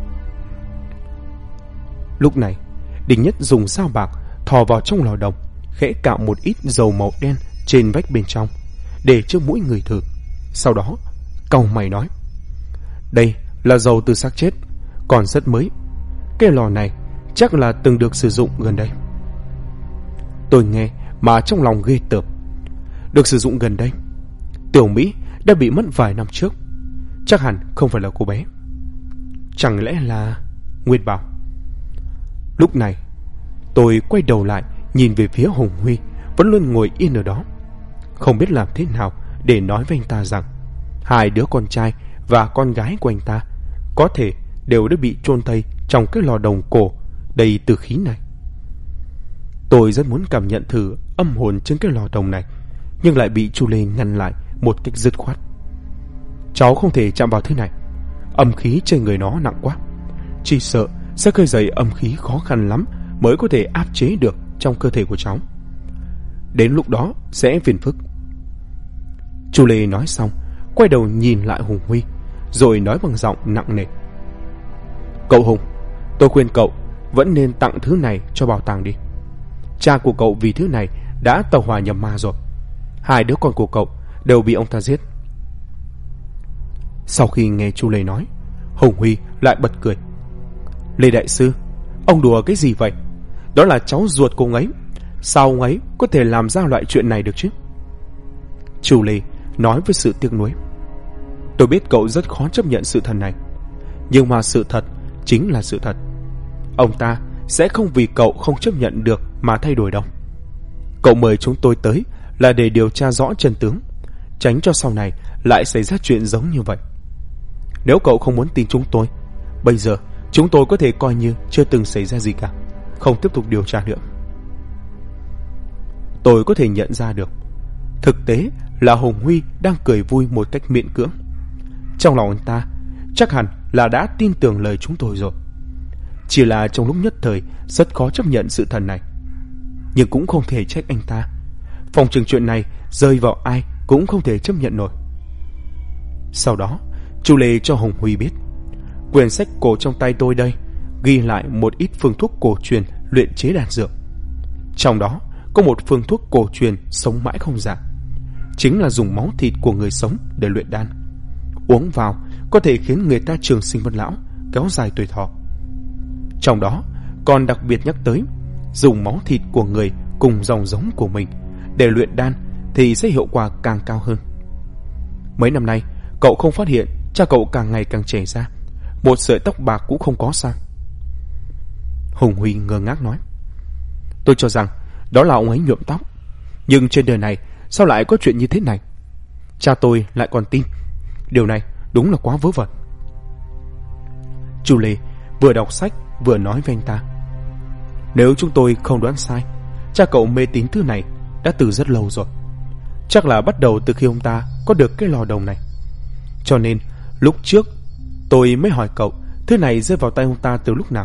Lúc này, Đinh Nhất dùng dao bạc thò vào trong lò đồng, khẽ cạo một ít dầu màu đen trên vách bên trong, để cho mỗi người thử. Sau đó, cau mày nói: đây là dầu từ xác chết, còn rất mới. Cái lò này chắc là từng được sử dụng gần đây. Tôi nghe mà trong lòng ghê tởm. Được sử dụng gần đây? Tiểu Mỹ đã bị mất vài năm trước. Chắc hẳn không phải là cô bé. Chẳng lẽ là Nguyên Bảo? Lúc này tôi quay đầu lại, nhìn về phía Hùng Huy vẫn luôn ngồi yên ở đó, không biết làm thế nào để nói với anh ta rằng hai đứa con trai và con gái của anh ta có thể đều đã bị chôn thây trong cái lò đồng cổ đầy tử khí này. Tôi rất muốn cảm nhận thử âm hồn trên cái lò đồng này, nhưng lại bị Chu Lê ngăn lại một cách dứt khoát. Cháu không thể chạm vào thứ này, âm khí trên người nó nặng quá, chỉ sợ sẽ khơi dậy âm khí khó khăn lắm mới có thể áp chế được trong cơ thể của cháu. Đến lúc đó sẽ phiền phức. Chu Lê nói xong, quay đầu nhìn lại Hùng Huy, rồi nói bằng giọng nặng nề: cậu Hùng, tôi khuyên cậu vẫn nên tặng thứ này cho bảo tàng đi. Cha của cậu vì thứ này đã tẩu hỏa nhập ma rồi. Hai đứa con của cậu đều bị ông ta giết. Sau khi nghe Chu Lê nói, Hùng Huy lại bật cười: Lê đại sư, ông đùa cái gì vậy? Đó là cháu ruột của ông ấy, sao ông ấy có thể làm ra loại chuyện này được chứ? Chu Lê nói với sự tiếc nuối: tôi biết cậu rất khó chấp nhận sự thật này, nhưng mà sự thật chính là sự thật. Ông ta sẽ không vì cậu không chấp nhận được mà thay đổi đâu. Cậu mời chúng tôi tới là để điều tra rõ chân tướng, tránh cho sau này lại xảy ra chuyện giống như vậy. Nếu cậu không muốn tin chúng tôi, bây giờ chúng tôi có thể coi như chưa từng xảy ra gì cả, không tiếp tục điều tra nữa. Tôi có thể nhận ra được, thực tế là Hùng Huy đang cười vui một cách miễn cưỡng. Trong lòng anh ta chắc hẳn là đã tin tưởng lời chúng tôi rồi. Chỉ là trong lúc nhất thời rất khó chấp nhận sự thật này. Nhưng cũng không thể trách anh ta. Phòng chừng chuyện này rơi vào ai cũng không thể chấp nhận nổi. Sau đó Chu Lê cho Hùng Huy biết, quyển sách cổ trong tay tôi đây ghi lại một ít phương thuốc cổ truyền luyện chế đan dược. Trong đó có một phương thuốc cổ truyền sống mãi không già, chính là dùng máu thịt của người sống để luyện đan. Uống vào có thể khiến người ta trường sinh bất lão, kéo dài tuổi thọ. Trong đó còn đặc biệt nhắc tới dùng máu thịt của người cùng dòng giống của mình để luyện đan thì sẽ hiệu quả càng cao hơn. Mấy năm nay cậu không phát hiện cha cậu càng ngày càng trẻ ra, một sợi tóc bạc cũng không có sao? Hùng Huy ngơ ngác nói: tôi cho rằng đó là ông ấy nhuộm tóc, nhưng trên đời này sao lại có chuyện như thế này? Cha tôi lại còn tin. Điều này đúng là quá vớ vẩn. Chu Lê vừa đọc sách vừa nói với anh ta: nếu chúng tôi không đoán sai, cha cậu mê tín thứ này đã từ rất lâu rồi. Chắc là bắt đầu từ khi ông ta có được cái lò đồng này. Cho nên lúc trước tôi mới hỏi cậu thứ này rơi vào tay ông ta từ lúc nào.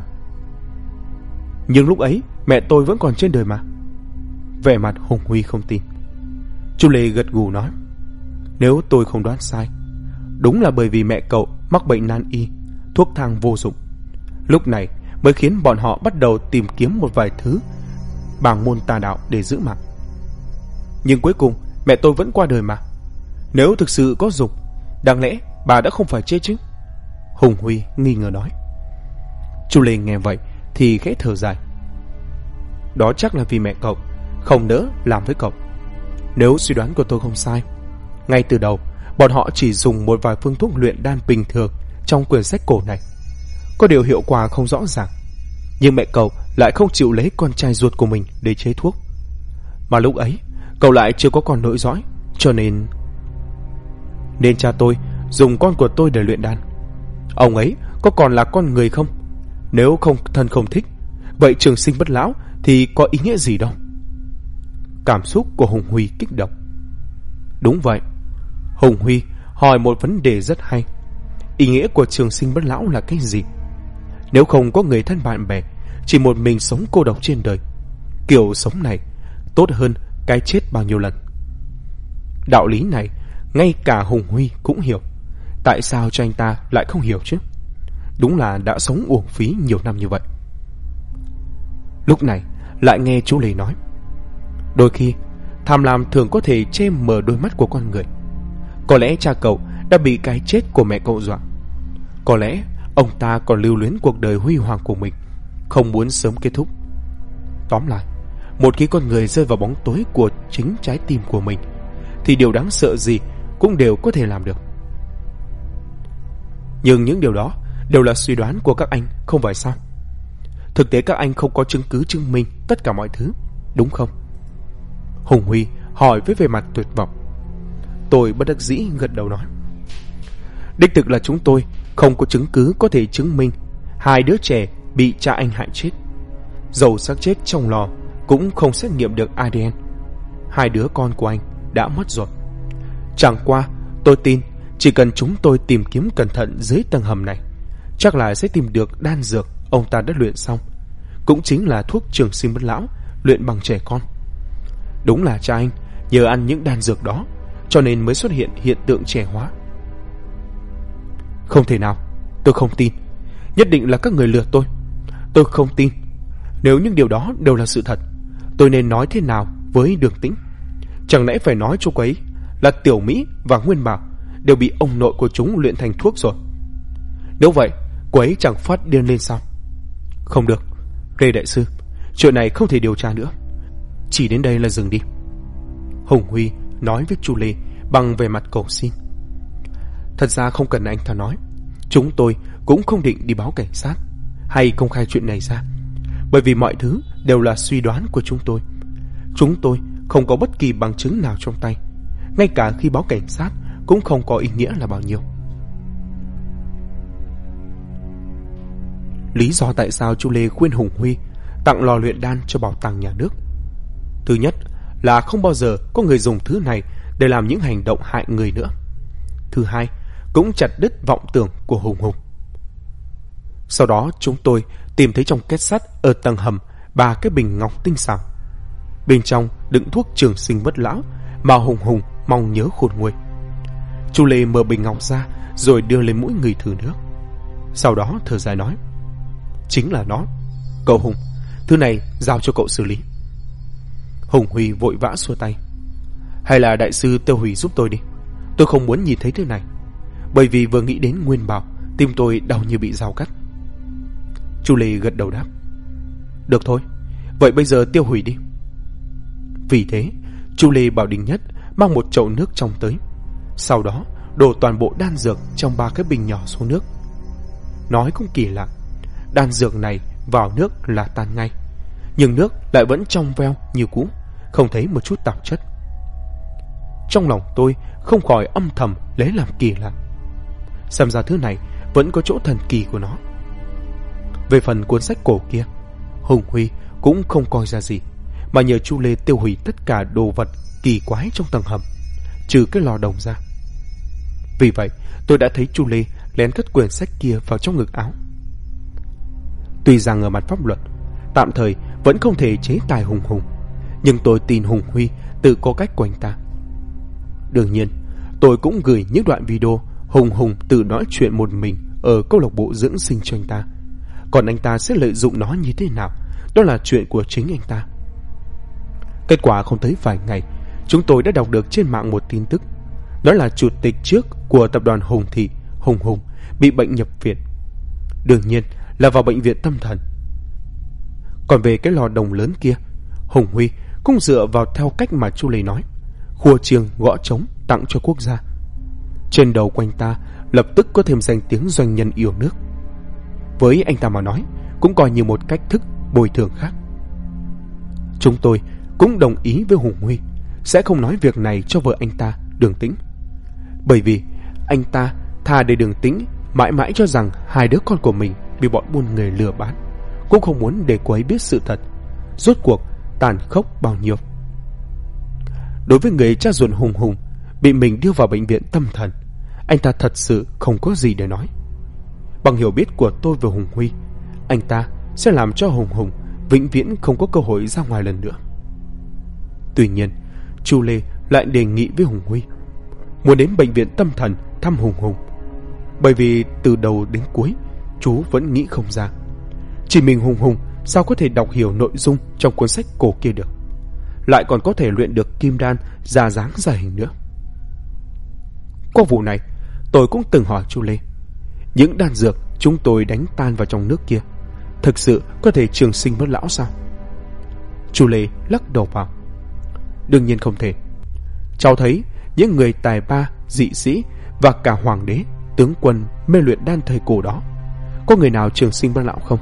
Nhưng lúc ấy mẹ tôi vẫn còn trên đời mà. Vẻ mặt Hùng Huy không tin. Chu Lê gật gù nói: nếu tôi không đoán sai, đúng là bởi vì mẹ cậu mắc bệnh nan y, thuốc thang vô dụng. Lúc này mới khiến bọn họ bắt đầu tìm kiếm một vài thứ bảng môn tà đạo để giữ mạng. Nhưng cuối cùng mẹ tôi vẫn qua đời mà. Nếu thực sự có dụng, đáng lẽ bà đã không phải chết chứ? Hùng Huy nghi ngờ nói. Chu Lê nghe vậy thì khẽ thở dài: đó chắc là vì mẹ cậu không nỡ làm với cậu. Nếu suy đoán của tôi không sai, ngay từ đầu bọn họ chỉ dùng một vài phương thuốc luyện đan bình thường trong quyển sách cổ này. Có điều hiệu quả không rõ ràng, nhưng mẹ cậu lại không chịu lấy con trai ruột của mình để chế thuốc. Mà lúc ấy cậu lại chưa có con nối dõi, cho nên cha tôi dùng con của tôi để luyện đan. Ông ấy có còn là con người không? Nếu không thân không thích, vậy trường sinh bất lão thì có ý nghĩa gì đâu? Cảm xúc của Hùng Huy kích động. Đúng vậy, Hùng Huy hỏi một vấn đề rất hay. Ý nghĩa của trường sinh bất lão là cái gì? Nếu không có người thân bạn bè, chỉ một mình sống cô độc trên đời, kiểu sống này tốt hơn cái chết bao nhiêu lần. Đạo lý này ngay cả Hùng Huy cũng hiểu. Tại sao cho anh ta lại không hiểu chứ? Đúng là đã sống uổng phí nhiều năm như vậy. Lúc này lại nghe chú Lê nói, đôi khi tham lam thường có thể che mờ đôi mắt của con người. Có lẽ cha cậu đã bị cái chết của mẹ cậu dọa. Có lẽ ông ta còn lưu luyến cuộc đời huy hoàng của mình, không muốn sớm kết thúc. Tóm lại, một khi con người rơi vào bóng tối của chính trái tim của mình, thì điều đáng sợ gì cũng đều có thể làm được. Nhưng những điều đó đều là suy đoán của các anh, không phải sao? Thực tế các anh không có chứng cứ chứng minh tất cả mọi thứ, đúng không? Hùng Huy hỏi với vẻ mặt tuyệt vọng. Tôi bất đắc dĩ gật đầu nói, đích thực là chúng tôi không có chứng cứ có thể chứng minh hai đứa trẻ bị cha anh hại chết. Dầu xác chết trong lò cũng không xét nghiệm được ADN. Hai đứa con của anh đã mất rồi. Chẳng qua tôi tin chỉ cần chúng tôi tìm kiếm cẩn thận dưới tầng hầm này, chắc là sẽ tìm được đan dược ông ta đã luyện xong, cũng chính là thuốc trường sinh bất lão luyện bằng trẻ con. Đúng là cha anh nhờ ăn những đan dược đó cho nên mới xuất hiện hiện tượng trẻ hóa. Không thể nào, tôi không tin. Nhất định là các người lừa tôi. Tôi không tin. Nếu những điều đó đều là sự thật, tôi nên nói thế nào với Đường Tĩnh? Chẳng lẽ phải nói cho cô ấy là Tiểu Mỹ và Nguyên Bảo đều bị ông nội của chúng luyện thành thuốc rồi? Nếu vậy, cô ấy chẳng phát điên lên sao? Không được, Lê đại sư, chuyện này không thể điều tra nữa. Chỉ đến đây là dừng đi. Hùng Huy nói với Chu Lê bằng vẻ mặt cầu xin. Thật ra không cần anh ta nói, chúng tôi cũng không định đi báo cảnh sát hay công khai chuyện này ra, bởi vì mọi thứ đều là suy đoán của chúng tôi. Chúng tôi không có bất kỳ bằng chứng nào trong tay, ngay cả khi báo cảnh sát cũng không có ý nghĩa là bao nhiêu. Lý do tại sao Chu Lê khuyên Hùng Huy tặng lò luyện đan cho bảo tàng nhà nước: thứ nhất là không bao giờ có người dùng thứ này để làm những hành động hại người nữa. Thứ hai, cũng chặt đứt vọng tưởng của Hùng Hùng. Sau đó chúng tôi tìm thấy trong két sắt ở tầng hầm 3 cái bình ngọc tinh xảo. Bên trong đựng thuốc trường sinh bất lão mà Hùng Hùng mong nhớ khôn nguôi. Chu Lê mở bình ngọc ra rồi đưa lên mũi người thử nước. Sau đó thở dài nói: chính là nó. Cậu Hùng, thứ này giao cho cậu xử lý. Hùng Huy vội vã xua tay: hay là đại sư Tiêu Hủy giúp tôi đi. Tôi không muốn nhìn thấy thứ này, bởi vì vừa nghĩ đến Nguyên Bảo, tim tôi đau như bị dao cắt. Chu Lê gật đầu đáp: được thôi, vậy bây giờ Tiêu Hủy đi. Vì thế Chu Lê bảo Đình Nhất mang một chậu nước trong tới, sau đó đổ toàn bộ đan dược trong 3 cái bình nhỏ xuống nước. Nói cũng kỳ lạ, đan dược này vào nước là tan ngay, nhưng nước lại vẫn trong veo như cũ, không thấy một chút tạp chất. Trong lòng tôi không khỏi âm thầm lấy làm kỳ lạ. Xem ra thứ này vẫn có chỗ thần kỳ của nó. Về phần cuốn sách cổ kia, Hùng Huy cũng không coi ra gì, mà nhờ Chu Lê tiêu hủy tất cả đồ vật kỳ quái trong tầng hầm, trừ cái lò đồng ra. Vì vậy tôi đã thấy Chu Lê lén cất quyển sách kia vào trong ngực áo. Tuy rằng ở mặt pháp luật tạm thời vẫn không thể chế tài Hùng Hùng, nhưng tôi tin Hùng Huy tự có cách của anh ta. Đương nhiên tôi cũng gửi những đoạn video Hùng Hùng tự nói chuyện một mình ở câu lạc bộ dưỡng sinh cho anh ta. Còn anh ta sẽ lợi dụng nó như thế nào, đó là chuyện của chính anh ta. Kết quả không tới vài ngày, chúng tôi đã đọc được trên mạng một tin tức. Đó là chủ tịch trước của tập đoàn Hùng Thị, Hùng Hùng, bị bệnh nhập viện. Đương nhiên là vào bệnh viện tâm thần. Còn về cái lò đồng lớn kia, Hùng Huy cũng dựa vào theo cách mà Chu Lê nói, khua chiêng gõ trống tặng cho quốc gia. Trên đầu của anh ta lập tức có thêm danh tiếng doanh nhân yêu nước. Với anh ta mà nói, cũng coi như một cách thức bồi thường khác. Chúng tôi cũng đồng ý với Hùng Huy sẽ không nói việc này cho vợ anh ta, Đường Tĩnh, bởi vì anh ta thà để Đường Tĩnh mãi mãi cho rằng hai đứa con của mình bị bọn buôn người lừa bán, cũng không muốn để cô ấy biết sự thật rốt cuộc tàn khốc bao nhiêu. Đối với người cha ruột Hùng Hùng bị mình đưa vào bệnh viện tâm thần, anh ta thật sự không có gì để nói. Bằng hiểu biết của tôi về Hùng Huy, anh ta sẽ làm cho Hùng Hùng vĩnh viễn không có cơ hội ra ngoài lần nữa. Tuy nhiên Chu Lê lại đề nghị với Hùng Huy, muốn đến bệnh viện tâm thần thăm Hùng Hùng, bởi vì từ đầu đến cuối chú vẫn nghĩ không ra. Chỉ mình Hùng Hùng sao có thể đọc hiểu nội dung trong cuốn sách cổ kia được, lại còn có thể luyện được kim đan ra dáng ra hình nữa. Qua vụ này, tôi cũng từng hỏi chú Lê, những đan dược chúng tôi đánh tan vào trong nước kia thực sự có thể trường sinh bất lão sao? Chú Lê lắc đầu bảo, đương nhiên không thể. Cháu thấy những người tài ba, dị sĩ và cả hoàng đế, tướng quân mê luyện đan thời cổ đó, có người nào trường sinh bất lão không?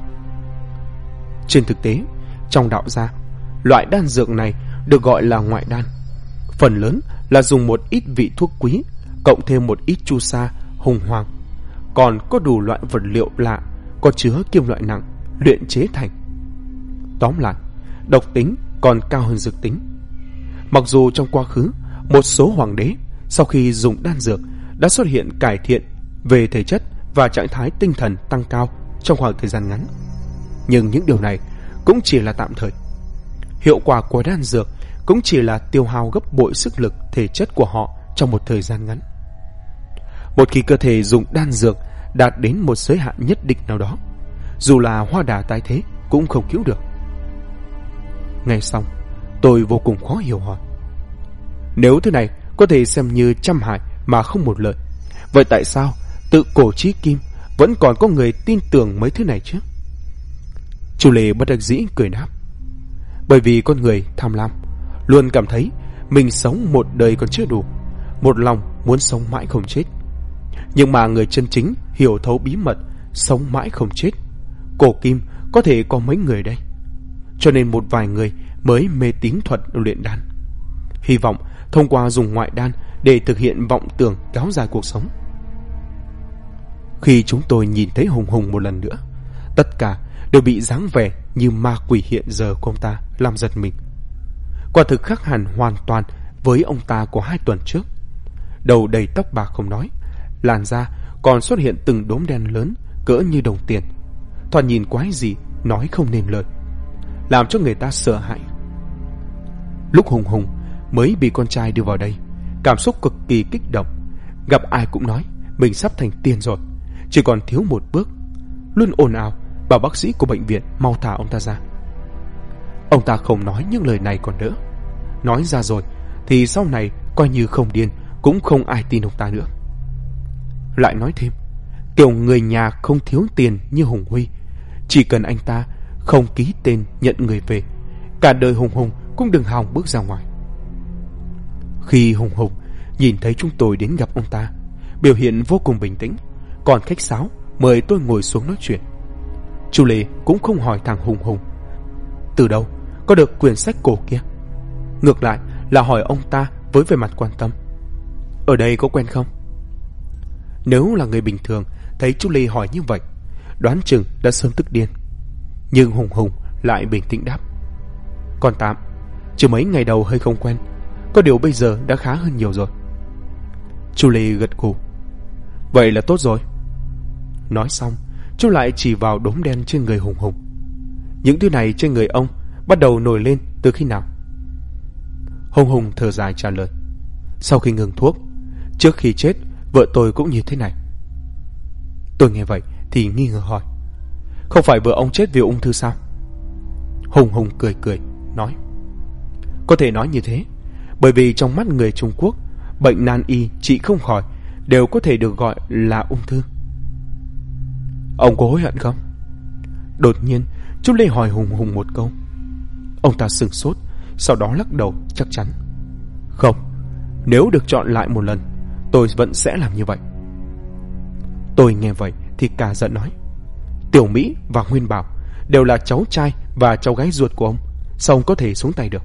Trên thực tế, trong đạo gia, loại đan dược này được gọi là ngoại đan. Phần lớn là dùng một ít vị thuốc quý cộng thêm một ít chu sa, hùng hoàng, còn có đủ loại vật liệu lạ có chứa kim loại nặng luyện chế thành. Tóm lại, độc tính còn cao hơn dược tính. Mặc dù trong quá khứ, một số hoàng đế sau khi dùng đan dược đã xuất hiện cải thiện về thể chất và trạng thái tinh thần tăng cao trong khoảng thời gian ngắn, nhưng những điều này cũng chỉ là tạm thời. Hiệu quả của đan dược cũng chỉ là tiêu hao gấp bội sức lực thể chất của họ trong một thời gian ngắn. Một khi cơ thể dùng đan dược đạt đến một giới hạn nhất định nào đó, dù là hoa đà tái thế cũng không cứu được. Nghe xong, tôi vô cùng khó hiểu hỏi, nếu thứ này có thể xem như trăm hại mà không một lợi, vậy tại sao tự cổ chí kim vẫn còn có người tin tưởng mấy thứ này chứ? Chú Lê bất đắc dĩ cười đáp, bởi vì con người tham lam, luôn cảm thấy mình sống một đời còn chưa đủ, một lòng muốn sống mãi không chết. Nhưng mà người chân chính hiểu thấu bí mật sống mãi không chết, cổ kim có thể có mấy người đây. Cho nên một vài người mới mê tín thuật luyện đan, hy vọng thông qua dùng ngoại đan để thực hiện vọng tưởng kéo dài cuộc sống. Khi chúng tôi nhìn thấy Hùng Hùng một lần nữa, tất cả đều bị dáng vẻ như ma quỷ hiện giờ của ông ta làm giật mình. Quả thực khác hẳn hoàn toàn với ông ta của 2 tuần trước. Đầu đầy tóc bạc không nói, làn da còn xuất hiện từng đốm đen lớn cỡ như đồng tiền, thoạt nhìn quái dị, nói không nên lời, làm cho người ta sợ hãi. Lúc Hùng Hùng mới bị con trai đưa vào đây, cảm xúc cực kỳ kích động, gặp ai cũng nói mình sắp thành tiên rồi, chỉ còn thiếu một bước, luôn ồn ào bảo bác sĩ của bệnh viện mau thả ông ta ra. Ông ta không nói những lời này còn đỡ, nói ra rồi thì sau này coi như không điên cũng không ai tin ông ta nữa. Lại nói thêm, kiểu người nhà không thiếu tiền như Hùng Huy, chỉ cần anh ta không ký tên nhận người về, cả đời Hùng Hùng cũng đừng hòng bước ra ngoài. Khi Hùng Hùng nhìn thấy chúng tôi đến gặp ông ta, biểu hiện vô cùng bình tĩnh, còn khách sáo mời tôi ngồi xuống nói chuyện. Chú Lê cũng không hỏi thằng Hùng Hùng từ đâu có được quyển sách cổ kia, ngược lại là hỏi ông ta với vẻ mặt quan tâm, ở đây có quen không? Nếu là người bình thường thấy chú Lê hỏi như vậy, đoán chừng đã sớm tức điên. Nhưng Hùng Hùng lại bình tĩnh đáp, còn tạm, chứ mấy ngày đầu hơi không quen, có điều bây giờ đã khá hơn nhiều rồi. Chú Lê gật gù, vậy là tốt rồi. Nói xong, chú lại chỉ vào đốm đen trên người Hùng Hùng. Những thứ này trên người ông bắt đầu nổi lên từ khi nào? Hùng Hùng thở dài trả lời, sau khi ngừng thuốc, trước khi chết vợ tôi cũng như thế này. Tôi nghe vậy thì nghi ngờ hỏi, không phải vợ ông chết vì ung thư sao? Hùng Hùng cười cười nói, có thể nói như thế, bởi vì trong mắt người Trung Quốc, bệnh nan y trị không khỏi đều có thể được gọi là ung thư. Ông có hối hận không? Đột nhiên chú Lê hỏi Hùng Hùng một câu. Ông ta sửng sốt, sau đó lắc đầu chắc chắn, không, nếu được chọn lại một lần, tôi vẫn sẽ làm như vậy. Tôi nghe vậy thì cả giận nói, Tiểu Mỹ và Nguyên Bảo đều là cháu trai và cháu gái ruột của ông, sao ông có thể xuống tay được?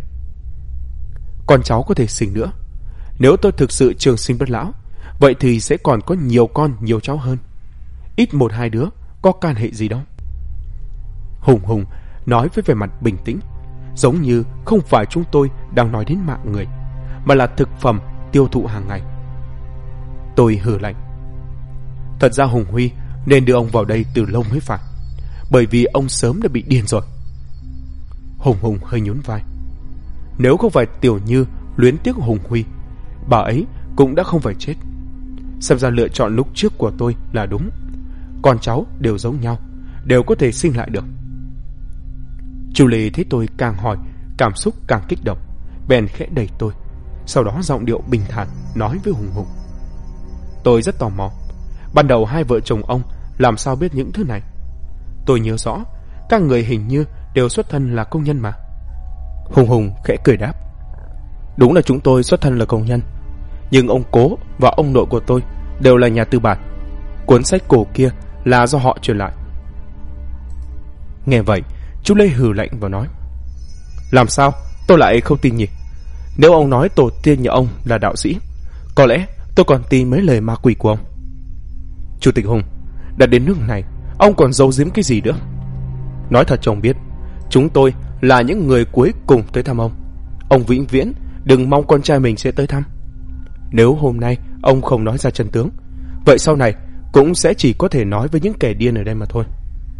Con cháu có thể sinh nữa, nếu tôi thực sự trường sinh bất lão, vậy thì sẽ còn có nhiều con nhiều cháu hơn, ít 1-2 đứa có can hệ gì đâu. Hùng Hùng nói với vẻ mặt bình tĩnh, giống như không phải chúng tôi đang nói đến mạng người, mà là thực phẩm tiêu thụ hàng ngày. Tôi hừ lạnh, thật ra Hùng Huy nên đưa ông vào đây từ lâu mới phải, bởi vì ông sớm đã bị điên rồi. Hùng Hùng hơi nhún vai, nếu không phải Tiểu Như luyến tiếc Hùng Huy, bà ấy cũng đã không phải chết. Xem ra lựa chọn lúc trước của tôi là đúng. Con cháu đều giống nhau, đều có thể sinh lại được. Chu Lê thấy tôi càng hỏi, cảm xúc càng kích động, bèn khẽ đẩy tôi. Sau đó giọng điệu bình thản nói với Hùng Hùng: Tôi rất tò mò, ban đầu hai vợ chồng ông làm sao biết những thứ này? Tôi nhớ rõ các người hình như đều xuất thân là công nhân mà. Hùng Hùng khẽ cười đáp: Đúng là chúng tôi xuất thân là công nhân, nhưng ông cố và ông nội của tôi đều là nhà tư bản. Cuốn sách cổ kia là do họ truyền lại. Nghe vậy, chú Lê hừ lạnh và nói: Làm sao tôi lại không tin nhỉ? Nếu ông nói tổ tiên nhà ông là đạo sĩ, có lẽ tôi còn tin mấy lời ma quỷ của ông. Chủ tịch Hùng, đã đến nước này, ông còn giấu giếm cái gì nữa? Nói thật cho ông biết, chúng tôi là những người cuối cùng tới thăm ông. Ông vĩnh viễn đừng mong con trai mình sẽ tới thăm. Nếu hôm nay ông không nói ra chân tướng, vậy sau này cũng sẽ chỉ có thể nói với những kẻ điên ở đây mà thôi.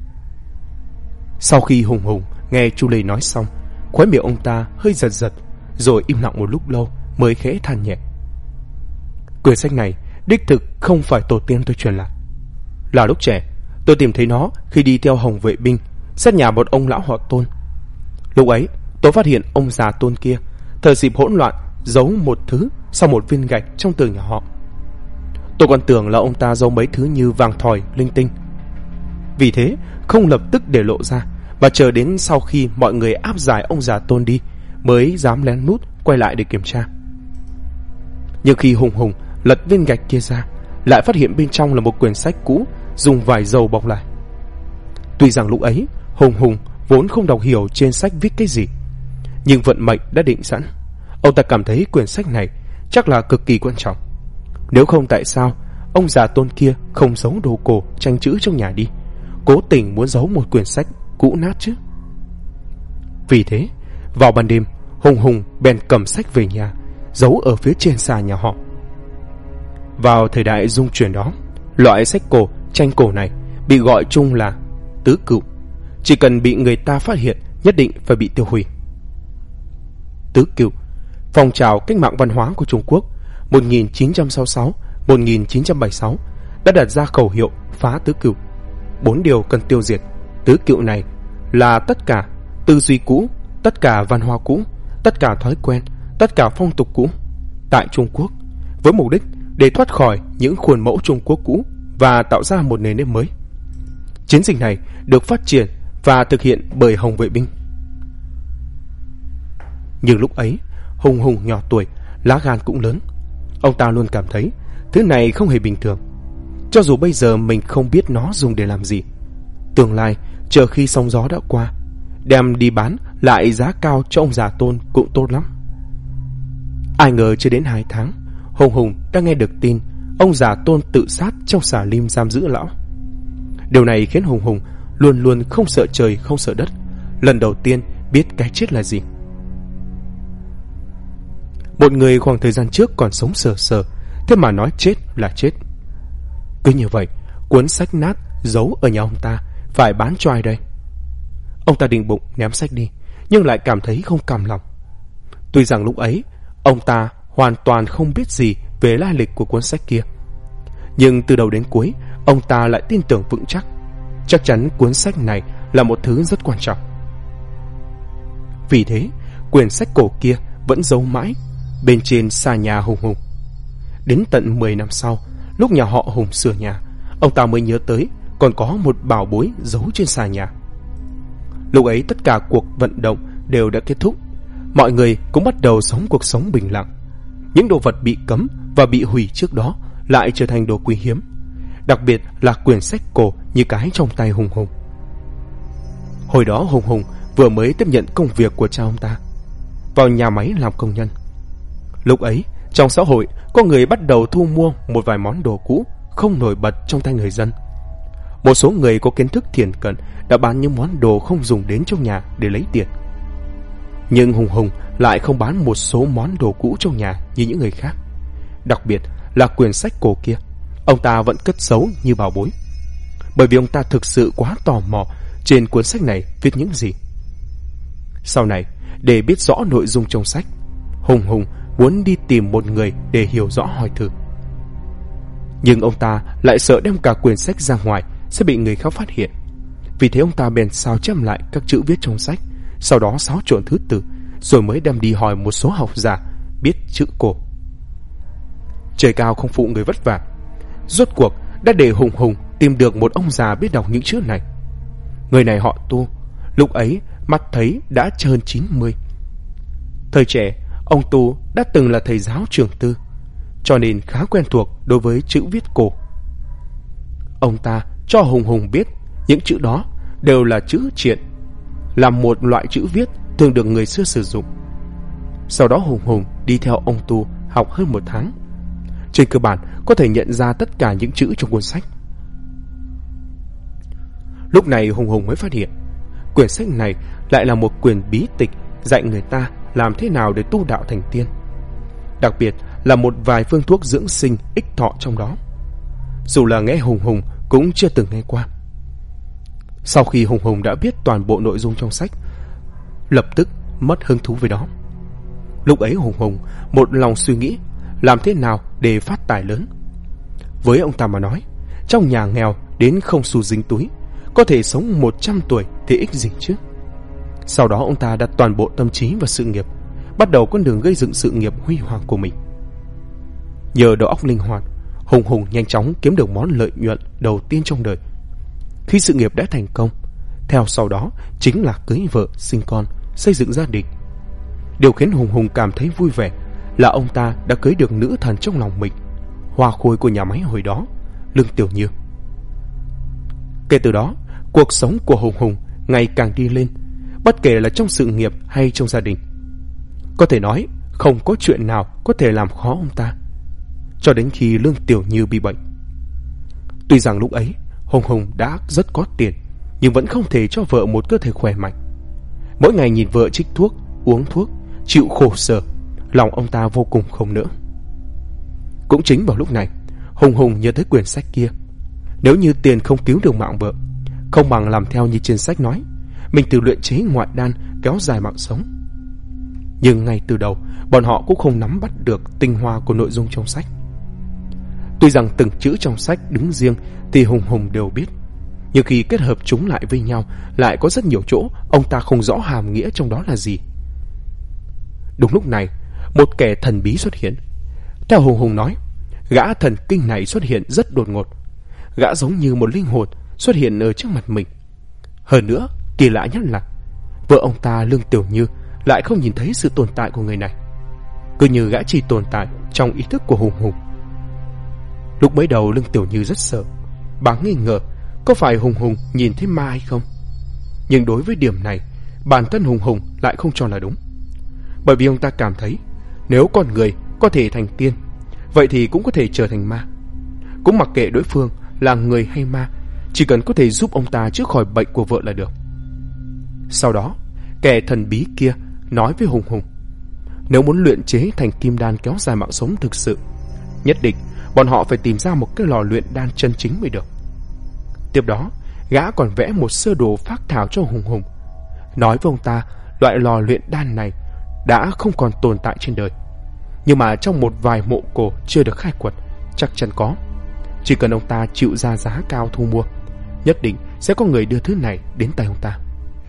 Sau khi Hùng Hùng nghe Chu Lê nói xong, khóe miệng ông ta hơi giật giật, rồi im lặng một lúc lâu mới khẽ than nhẹ: Quyển sách này đích thực không phải tổ tiên tôi truyền lại. Là lúc trẻ, tôi tìm thấy nó khi đi theo Hồng vệ binh sát nhà một ông lão họ Tôn. Lúc ấy, tôi phát hiện ông già Tôn kia thời dịp hỗn loạn giấu một thứ sau một viên gạch trong tường nhà họ. Tôi còn tưởng là ông ta giấu mấy thứ như vàng thỏi, linh tinh. Vì thế, không lập tức để lộ ra, mà chờ đến sau khi mọi người áp giải ông già Tôn đi mới dám lén lút quay lại để kiểm tra. Nhưng khi Hùng Hùng lật viên gạch kia ra, lại phát hiện bên trong là một quyển sách cũ dùng vải dầu bọc lại. Tuy rằng lúc ấy Hùng Hùng vốn không đọc hiểu trên sách viết cái gì, nhưng vận mệnh đã định sẵn. Ông ta cảm thấy quyển sách này chắc là cực kỳ quan trọng. Nếu không, tại sao ông già Tôn kia không giấu đồ cổ tranh chữ trong nhà đi, cố tình muốn giấu một quyển sách cũ nát chứ? Vì thế, vào ban đêm, Hùng Hùng bèn cầm sách về nhà, giấu ở phía trên xà nhà họ. Vào thời đại dung chuyển đó, loại sách cổ, tranh cổ này bị gọi chung là tứ cựu. Chỉ cần bị người ta phát hiện, nhất định phải bị tiêu hủy. Tứ cựu, phong trào cách mạng văn hóa của Trung Quốc 1966-1976 đã đặt ra khẩu hiệu phá tứ cựu. 4 điều cần tiêu diệt tứ cựu này là tất cả tư duy cũ, tất cả văn hóa cũ, tất cả thói quen, tất cả phong tục cũ tại Trung Quốc, với mục đích để thoát khỏi những khuôn mẫu Trung Quốc cũ và tạo ra một nền nếp mới. Chiến dịch này được phát triển và thực hiện bởi Hồng vệ binh. Nhưng lúc ấy, Hùng Hùng nhỏ tuổi, lá gan cũng lớn. Ông ta luôn cảm thấy thứ này không hề bình thường. Cho dù bây giờ mình không biết nó dùng để làm gì, tương lai chờ khi sóng gió đã qua, đem đi bán lại giá cao cho ông già Tôn cũng tốt lắm. Ai ngờ chưa đến 2 tháng, Hùng Hùng đã nghe được tin ông già Tôn tự sát trong xà lim giam giữ lão. Điều này khiến Hùng Hùng luôn luôn không sợ trời không sợ đất, lần đầu tiên biết cái chết là gì. Một người khoảng thời gian trước còn sống sờ sờ, thế mà nói chết là chết. Cứ như vậy, cuốn sách nát giấu ở nhà ông ta phải bán cho ai đây? Ông ta định bụng ném sách đi, nhưng lại cảm thấy không cam lòng. Tuy rằng lúc ấy ông ta hoàn toàn không biết gì về lai lịch của cuốn sách kia, nhưng từ đầu đến cuối ông ta lại tin tưởng vững chắc, chắc chắn cuốn sách này là một thứ rất quan trọng. Vì thế, quyển sách cổ kia vẫn giấu mãi bên trên xà nhà Hùng Hùng. Đến tận 10 năm sau, lúc nhà họ Hùng sửa nhà, ông ta mới nhớ tới còn có một bảo bối giấu trên xà nhà. Lúc ấy tất cả cuộc vận động đều đã kết thúc, mọi người cũng bắt đầu sống cuộc sống bình lặng. Những đồ vật bị cấm và bị hủy trước đó lại trở thành đồ quý hiếm, đặc biệt là quyển sách cổ như cái trong tay Hùng Hùng. Hồi đó Hùng Hùng vừa mới tiếp nhận công việc của cha ông ta, vào nhà máy làm công nhân. Lúc ấy trong xã hội có người bắt đầu thu mua một vài món đồ cũ không nổi bật trong tay người dân. Một số người có kiến thức thiển cận đã bán những món đồ không dùng đến trong nhà để lấy tiền. Nhưng Hùng Hùng lại không bán một số món đồ cũ trong nhà như những người khác. Đặc biệt là quyển sách cổ kia, ông ta vẫn cất giấu như bảo bối, bởi vì ông ta thực sự quá tò mò trên cuốn sách này viết những gì. Sau này, để biết rõ nội dung trong sách, Hùng Hùng muốn đi tìm một người để hiểu rõ hỏi thử. Nhưng ông ta lại sợ đem cả quyển sách ra ngoài sẽ bị người khác phát hiện. Vì thế ông ta bèn sao chép lại các chữ viết trong sách, sau đó xáo trộn thứ tự, rồi mới đem đi hỏi một số học giả biết chữ cổ. Trời cao không phụ người vất vả, rốt cuộc đã để Hùng Hùng tìm được một ông già biết đọc những chữ này. Người này họ Tu, lúc ấy mắt thấy đã hơn 90. Thời trẻ, ông Tu đã từng là thầy giáo trường tư, cho nên khá quen thuộc đối với chữ viết cổ. Ông ta cho Hùng Hùng biết những chữ đó đều là chữ triện, là một loại chữ viết thường được người xưa sử dụng. Sau đó Hùng Hùng đi theo ông Tu học hơn 1 tháng. Trên cơ bản có thể nhận ra tất cả những chữ trong cuốn sách. Lúc này Hùng Hùng mới phát hiện quyển sách này lại là một quyển bí tịch dạy người ta làm thế nào để tu đạo thành tiên. Đặc biệt là một vài phương thuốc dưỡng sinh ích thọ trong đó, dù là nghe Hùng Hùng cũng chưa từng nghe qua. Sau khi Hùng Hùng đã biết toàn bộ nội dung trong sách, lập tức mất hứng thú với đó. Lúc ấy Hùng Hùng một lòng suy nghĩ làm thế nào để phát tài lớn. Với ông ta mà nói, trong nhà nghèo đến không xu dính túi, có thể sống 100 tuổi thì ích gì chứ. Sau đó ông ta đặt toàn bộ tâm trí vào sự nghiệp, bắt đầu con đường gây dựng sự nghiệp huy hoàng của mình. Nhờ đầu óc linh hoạt, Hùng Hùng nhanh chóng kiếm được món lợi nhuận đầu tiên trong đời. Khi sự nghiệp đã thành công, theo sau đó chính là cưới vợ, sinh con, xây dựng gia đình. Điều khiến Hùng Hùng cảm thấy vui vẻ là ông ta đã cưới được nữ thần trong lòng mình, hoa khôi của nhà máy hồi đó, Lương Tiểu Như. Kể từ đó, cuộc sống của Hùng Hùng ngày càng đi lên, bất kể là trong sự nghiệp hay trong gia đình. Có thể nói không có chuyện nào có thể làm khó ông ta, cho đến khi Lương Tiểu Như bị bệnh. Tuy rằng lúc ấy Hùng Hùng đã rất có tiền, nhưng vẫn không thể cho vợ một cơ thể khỏe mạnh. Mỗi ngày nhìn vợ trích thuốc, uống thuốc, chịu khổ sở, lòng ông ta vô cùng không nỡ. Cũng chính vào lúc này, Hùng Hùng nhớ tới quyển sách kia. Nếu như tiền không cứu được mạng vợ, không bằng làm theo như trên sách nói, mình tự luyện chế ngoại đan kéo dài mạng sống. Nhưng ngay từ đầu, bọn họ cũng không nắm bắt được tinh hoa của nội dung trong sách. Tuy rằng từng chữ trong sách đứng riêng thì Hùng Hùng đều biết, nhưng khi kết hợp chúng lại với nhau, lại có rất nhiều chỗ ông ta không rõ hàm nghĩa trong đó là gì. Đúng lúc này, một kẻ thần bí xuất hiện. Theo Hùng Hùng nói, gã thần kinh này xuất hiện rất đột ngột. Gã giống như một linh hồn xuất hiện ở trước mặt mình. Hơn nữa, kỳ lạ nhất là vợ ông ta Lương Tiểu Như lại không nhìn thấy sự tồn tại của người này, cứ như gã chỉ tồn tại trong ý thức của Hùng Hùng. Lúc mới đầu Lương Tiểu Như rất sợ, bà nghi ngờ có phải Hùng Hùng nhìn thấy ma hay không. Nhưng đối với điểm này, bản thân Hùng Hùng lại không cho là đúng. Bởi vì ông ta cảm thấy nếu con người có thể thành tiên, vậy thì cũng có thể trở thành ma. Cũng mặc kệ đối phương là người hay ma, chỉ cần có thể giúp ông ta chữa khỏi bệnh của vợ là được. Sau đó, kẻ thần bí kia nói với Hùng Hùng, nếu muốn luyện chế thành kim đan kéo dài mạng sống thực sự, nhất định bọn họ phải tìm ra một cái lò luyện đan chân chính mới được. Tiếp đó, gã còn vẽ một sơ đồ phác thảo cho Hùng Hùng, nói với ông ta loại lò luyện đan này đã không còn tồn tại trên đời, nhưng mà trong một vài mộ cổ chưa được khai quật chắc chắn có. Chỉ cần ông ta chịu ra giá cao thu mua, nhất định sẽ có người đưa thứ này đến tay ông ta.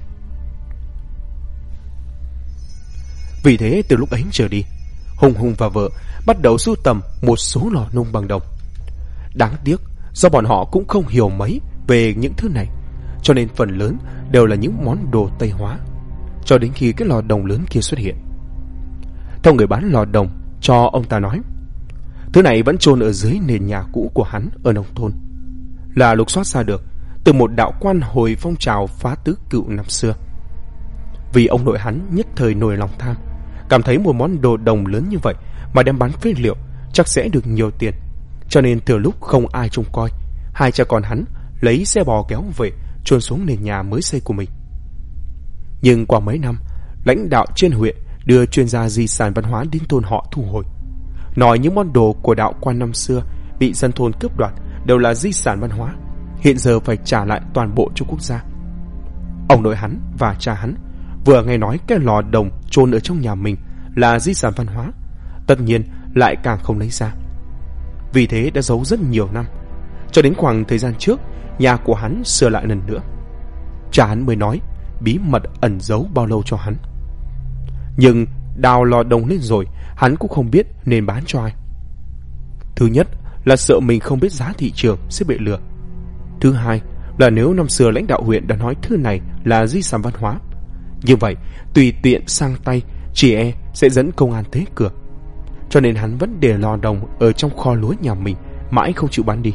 Vì thế từ lúc ấy trở đi, Hùng Hùng và vợ bắt đầu sưu tầm một số lò nung bằng đồng. Đáng tiếc do bọn họ cũng không hiểu mấy về những thứ này, cho nên phần lớn đều là những món đồ Tây hóa, cho đến khi cái lò đồng lớn kia xuất hiện. Theo người bán lò đồng cho ông ta nói, thứ này vẫn chôn ở dưới nền nhà cũ của hắn ở nông thôn, là lục soát ra được từ một đạo quan hồi phong trào phá tứ cựu năm xưa. Vì ông nội hắn nhất thời nổi lòng tham, cảm thấy một món đồ đồng lớn như vậy mà đem bán phế liệu chắc sẽ được nhiều tiền, cho nên từ lúc không ai trông coi, hai cha con hắn lấy xe bò kéo về chôn xuống nền nhà mới xây của mình. Nhưng qua mấy năm, lãnh đạo trên huyện đưa chuyên gia di sản văn hóa đến thôn họ thu hồi, nói những món đồ của đạo quan năm xưa bị dân thôn cướp đoạt đều là di sản văn hóa, hiện giờ phải trả lại toàn bộ cho quốc gia. Ông nội hắn và cha hắn vừa nghe nói cái lò đồng chôn ở trong nhà mình là di sản văn hóa, tất nhiên lại càng không lấy ra. Vì thế đã giấu rất nhiều năm, cho đến khoảng thời gian trước nhà của hắn sửa lại lần nữa, cha hắn mới nói bí mật ẩn giấu bao lâu cho hắn. Nhưng đào lò đồng lên rồi, hắn cũng không biết nên bán cho ai. Thứ nhất là sợ mình không biết giá thị trường sẽ bị lừa. Thứ hai là nếu năm xưa lãnh đạo huyện đã nói thứ này là di sản văn hóa, như vậy tùy tiện sang tay chỉ e sẽ dẫn công an tới cửa. Cho nên hắn vẫn để lò đồng ở trong kho lúa nhà mình, mãi không chịu bán đi.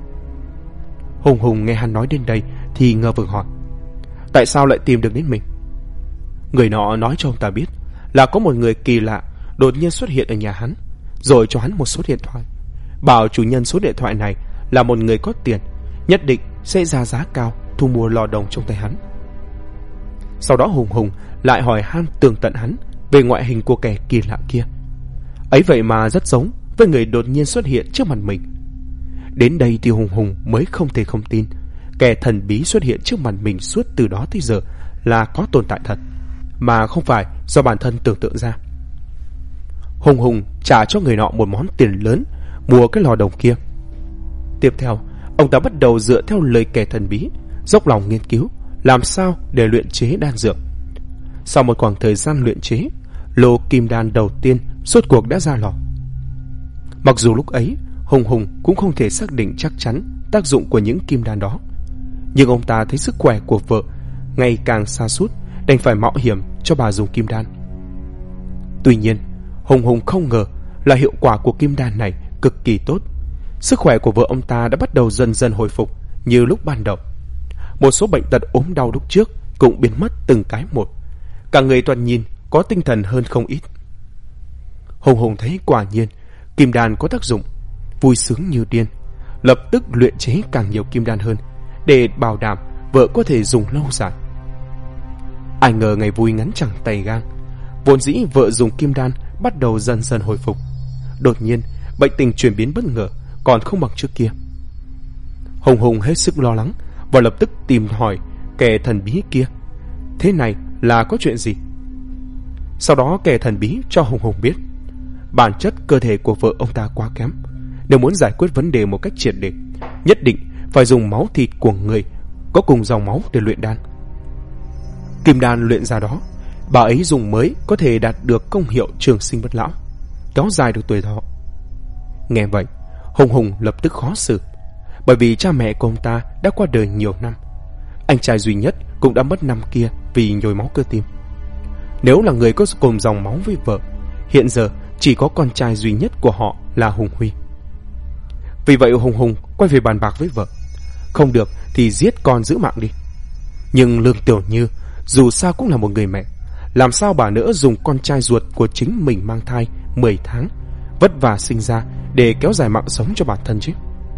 Hùng Hùng nghe hắn nói đến đây thì ngờ vực hỏi: tại sao lại tìm được đến mình? Người nọ nói cho ông ta biết là có một người kỳ lạ đột nhiên xuất hiện ở nhà hắn, rồi cho hắn một số điện thoại, bảo chủ nhân số điện thoại này là một người có tiền, nhất định sẽ ra giá cao thu mua lò đồng trong tay hắn. Sau đó Hùng Hùng lại hỏi han tường tận hắn về ngoại hình của kẻ kỳ lạ kia. Ấy vậy mà rất giống với người đột nhiên xuất hiện trước mặt mình. Đến đây thì Hùng Hùng mới không thể không tin kẻ thần bí xuất hiện trước mặt mình suốt từ đó tới giờ là có tồn tại thật, mà không phải do bản thân tưởng tượng ra. Hùng Hùng trả cho người nọ một món tiền lớn mua cái lò đồng kia. Tiếp theo, ông ta bắt đầu dựa theo lời kẻ thần bí, dốc lòng nghiên cứu làm sao để luyện chế đan dược. Sau một khoảng thời gian luyện chế, lô kim đan đầu tiên rốt cuộc đã ra lò. Mặc dù lúc ấy Hùng Hùng cũng không thể xác định chắc chắn tác dụng của những kim đan đó, nhưng ông ta thấy sức khỏe của vợ ngày càng sa sút, đành phải mạo hiểm cho bà dùng kim đan. Tuy nhiên, Hùng Hùng không ngờ là hiệu quả của kim đan này cực kỳ tốt. Sức khỏe của vợ ông ta đã bắt đầu dần dần hồi phục như lúc ban đầu. Một số bệnh tật ốm đau lúc trước cũng biến mất từng cái một. Cả người toàn nhìn có tinh thần hơn không ít. Hùng Hùng thấy quả nhiên kim đan có tác dụng, vui sướng như điên, lập tức luyện chế càng nhiều kim đan hơn để bảo đảm vợ có thể dùng lâu dài. Ai ngờ ngày vui ngắn chẳng tay gang, vốn dĩ vợ dùng kim đan bắt đầu dần dần hồi phục, đột nhiên bệnh tình chuyển biến bất ngờ, còn không bằng trước kia. Hùng Hùng hết sức lo lắng và lập tức tìm hỏi kẻ thần bí kia, thế này là có chuyện gì? Sau đó kẻ thần bí cho Hùng Hùng biết bản chất cơ thể của vợ ông ta quá kém, nếu muốn giải quyết vấn đề một cách triệt để, nhất định phải dùng máu thịt của người có cùng dòng máu để luyện đan. Kim đan luyện ra đó, bà ấy dùng mới có thể đạt được công hiệu trường sinh bất lão, kéo dài được tuổi thọ. Nghe vậy, Hùng Hùng lập tức khó xử, bởi vì cha mẹ của ông ta đã qua đời nhiều năm, anh trai duy nhất cũng đã mất năm kia vì nhồi máu cơ tim. Nếu là người có cùng dòng máu với vợ, hiện giờ chỉ có con trai duy nhất của họ là Hùng Huy. Vì vậy Hùng Hùng quay về bàn bạc với vợ, không được thì giết con giữ mạng đi. Nhưng Lương Tiểu Như dù sao cũng là một người mẹ, làm sao bà nữa dùng con trai ruột của chính mình mang thai 10 tháng vất vả sinh ra để kéo dài mạng sống cho bản thân chứ.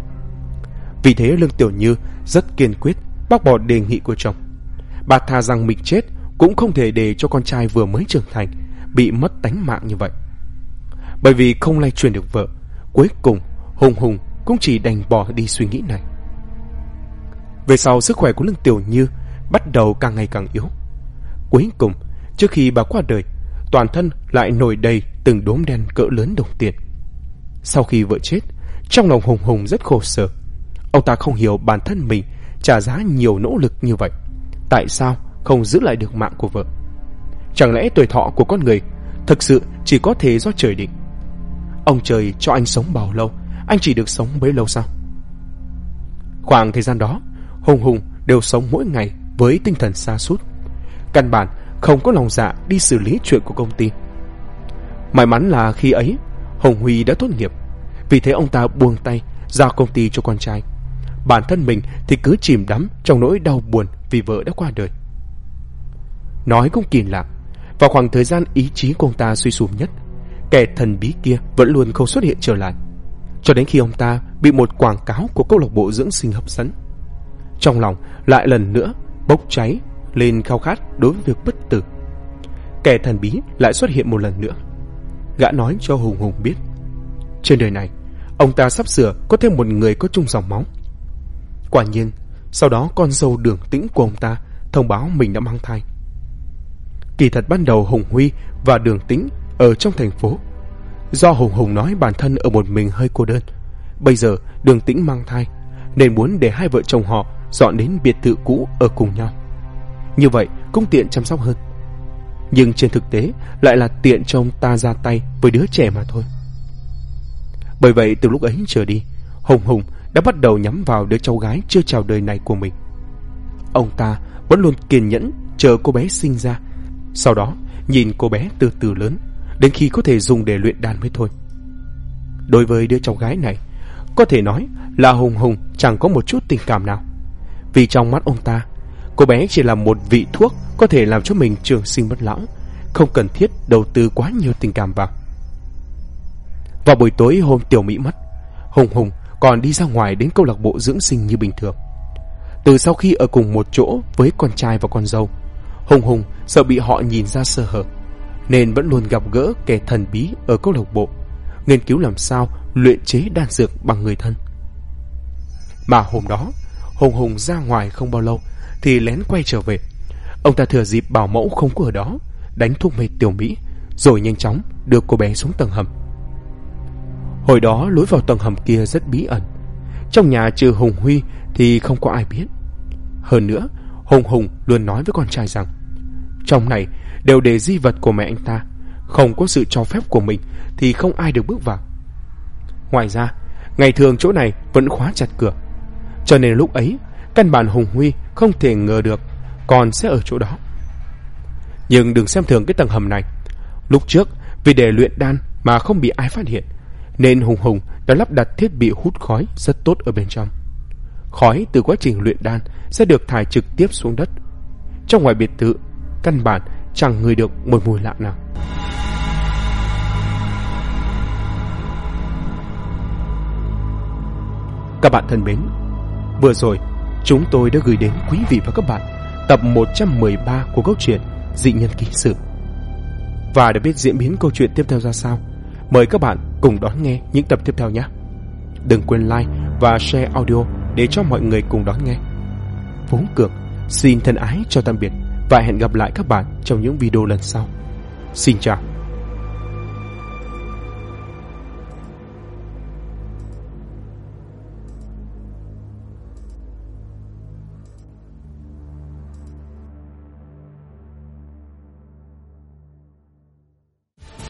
Vì thế Lương Tiểu Như rất kiên quyết bác bỏ đề nghị của chồng. Bà thà rằng mình chết cũng không thể để cho con trai vừa mới trưởng thành bị mất tánh mạng như vậy. Bởi vì không lay truyền được vợ, cuối cùng Hùng Hùng cũng chỉ đành bỏ đi suy nghĩ này. Về sau sức khỏe của Lương Tiểu Như bắt đầu càng ngày càng yếu. Cuối cùng, trước khi bà qua đời, toàn thân lại nổi đầy từng đốm đen cỡ lớn đồng tiền. Sau khi vợ chết, trong lòng Hùng Hùng rất khổ sở. Ông ta không hiểu bản thân mình trả giá nhiều nỗ lực như vậy, tại sao không giữ lại được mạng của vợ? Chẳng lẽ tuổi thọ của con người thực sự chỉ có thể do trời định? Ông trời cho anh sống bao lâu, anh chỉ được sống bấy lâu sao? Khoảng thời gian đó, Hùng Hùng đều sống mỗi ngày với tinh thần sa sút, căn bản không có lòng dạ đi xử lý chuyện của công ty. May mắn là khi ấy Hùng Huy đã tốt nghiệp, vì thế ông ta buông tay giao công ty cho con trai. Bản thân mình thì cứ chìm đắm trong nỗi đau buồn vì vợ đã qua đời. Nói cũng kỳ lạ, vào khoảng thời gian ý chí của ông ta suy sụp nhất, kẻ thần bí kia vẫn luôn không xuất hiện trở lại, cho đến khi ông ta bị một quảng cáo của câu lạc bộ dưỡng sinh hấp dẫn. Trong lòng lại lần nữa bốc cháy lên khao khát đối với việc bất tử. Kẻ thần bí lại xuất hiện một lần nữa. Gã nói cho Hùng Hùng biết trên đời này ông ta sắp sửa có thêm một người có chung dòng máu. Quả nhiên, sau đó con dâu Đường Tĩnh của ông ta thông báo mình đã mang thai. Kỳ thật ban đầu Hùng Huy và Đường Tĩnh ở trong thành phố, Do Hùng Hùng nói bản thân ở một mình hơi cô đơn, bây giờ Đường Tĩnh mang thai, nên muốn để hai vợ chồng họ dọn đến biệt thự cũ ở cùng nhau. Như vậy cũng tiện chăm sóc hơn. Nhưng trên thực tế lại là tiện cho ông ta ra tay với đứa trẻ mà thôi. Bởi vậy từ lúc ấy trở đi, Hùng Hùng đã bắt đầu nhắm vào đứa cháu gái chưa chào đời này của mình. Ông ta vẫn luôn kiên nhẫn chờ cô bé sinh ra, sau đó nhìn cô bé từ từ lớn đến khi có thể dùng để luyện đan mới thôi. Đối với đứa cháu gái này, có thể nói là Hùng Hùng chẳng có một chút tình cảm nào. Vì trong mắt ông ta, cô bé chỉ là một vị thuốc có thể làm cho mình trường sinh bất lão, không cần thiết đầu tư quá nhiều tình cảm vào. Vào buổi tối hôm Tiểu Mỹ mất, Hùng Hùng còn đi ra ngoài đến câu lạc bộ dưỡng sinh như bình thường. Từ sau khi ở cùng một chỗ với con trai và con dâu, Hùng Hùng sợ bị họ nhìn ra sơ hở, nên vẫn luôn gặp gỡ kẻ thần bí ở câu lạc bộ, nghiên cứu làm sao luyện chế đan dược bằng người thân. Mà hôm đó, Hùng Hùng ra ngoài không bao lâu thì lén quay trở về. Ông ta thừa dịp bảo mẫu không có ở đó, đánh thuốc mê Tiểu Mỹ, rồi nhanh chóng đưa cô bé xuống tầng hầm. Hồi đó lối vào tầng hầm kia rất bí ẩn, trong nhà trừ Hùng Huy thì không có ai biết. Hơn nữa, Hùng Hùng luôn nói với con trai rằng trong này đều để di vật của mẹ anh ta, không có sự cho phép của mình thì không ai được bước vào. Ngoài ra, ngày thường chỗ này vẫn khóa chặt cửa, cho nên lúc ấy căn bản Hùng Huy không thể ngờ được con sẽ ở chỗ đó. Nhưng đừng xem thường cái tầng hầm này. Lúc trước vì để luyện đan mà không bị ai phát hiện, nên Hùng Hùng đã lắp đặt thiết bị hút khói rất tốt ở bên trong. Khói từ quá trình luyện đan sẽ được thải trực tiếp xuống đất. Trong ngoài biệt thự, căn bản chẳng ngửi được một mùi lạ nào. Các bạn thân mến, vừa rồi chúng tôi đã gửi đến quý vị và các bạn tập 113 của câu chuyện Dị Nhân Ký Sự. Và để biết diễn biến câu chuyện tiếp theo ra sao, mời các bạn cùng đón nghe những tập tiếp theo nhé. Đừng quên like và share audio để cho mọi người cùng đón nghe. Phú Cường xin thân ái chào tạm biệt và hẹn gặp lại các bạn trong những video lần sau. Xin chào.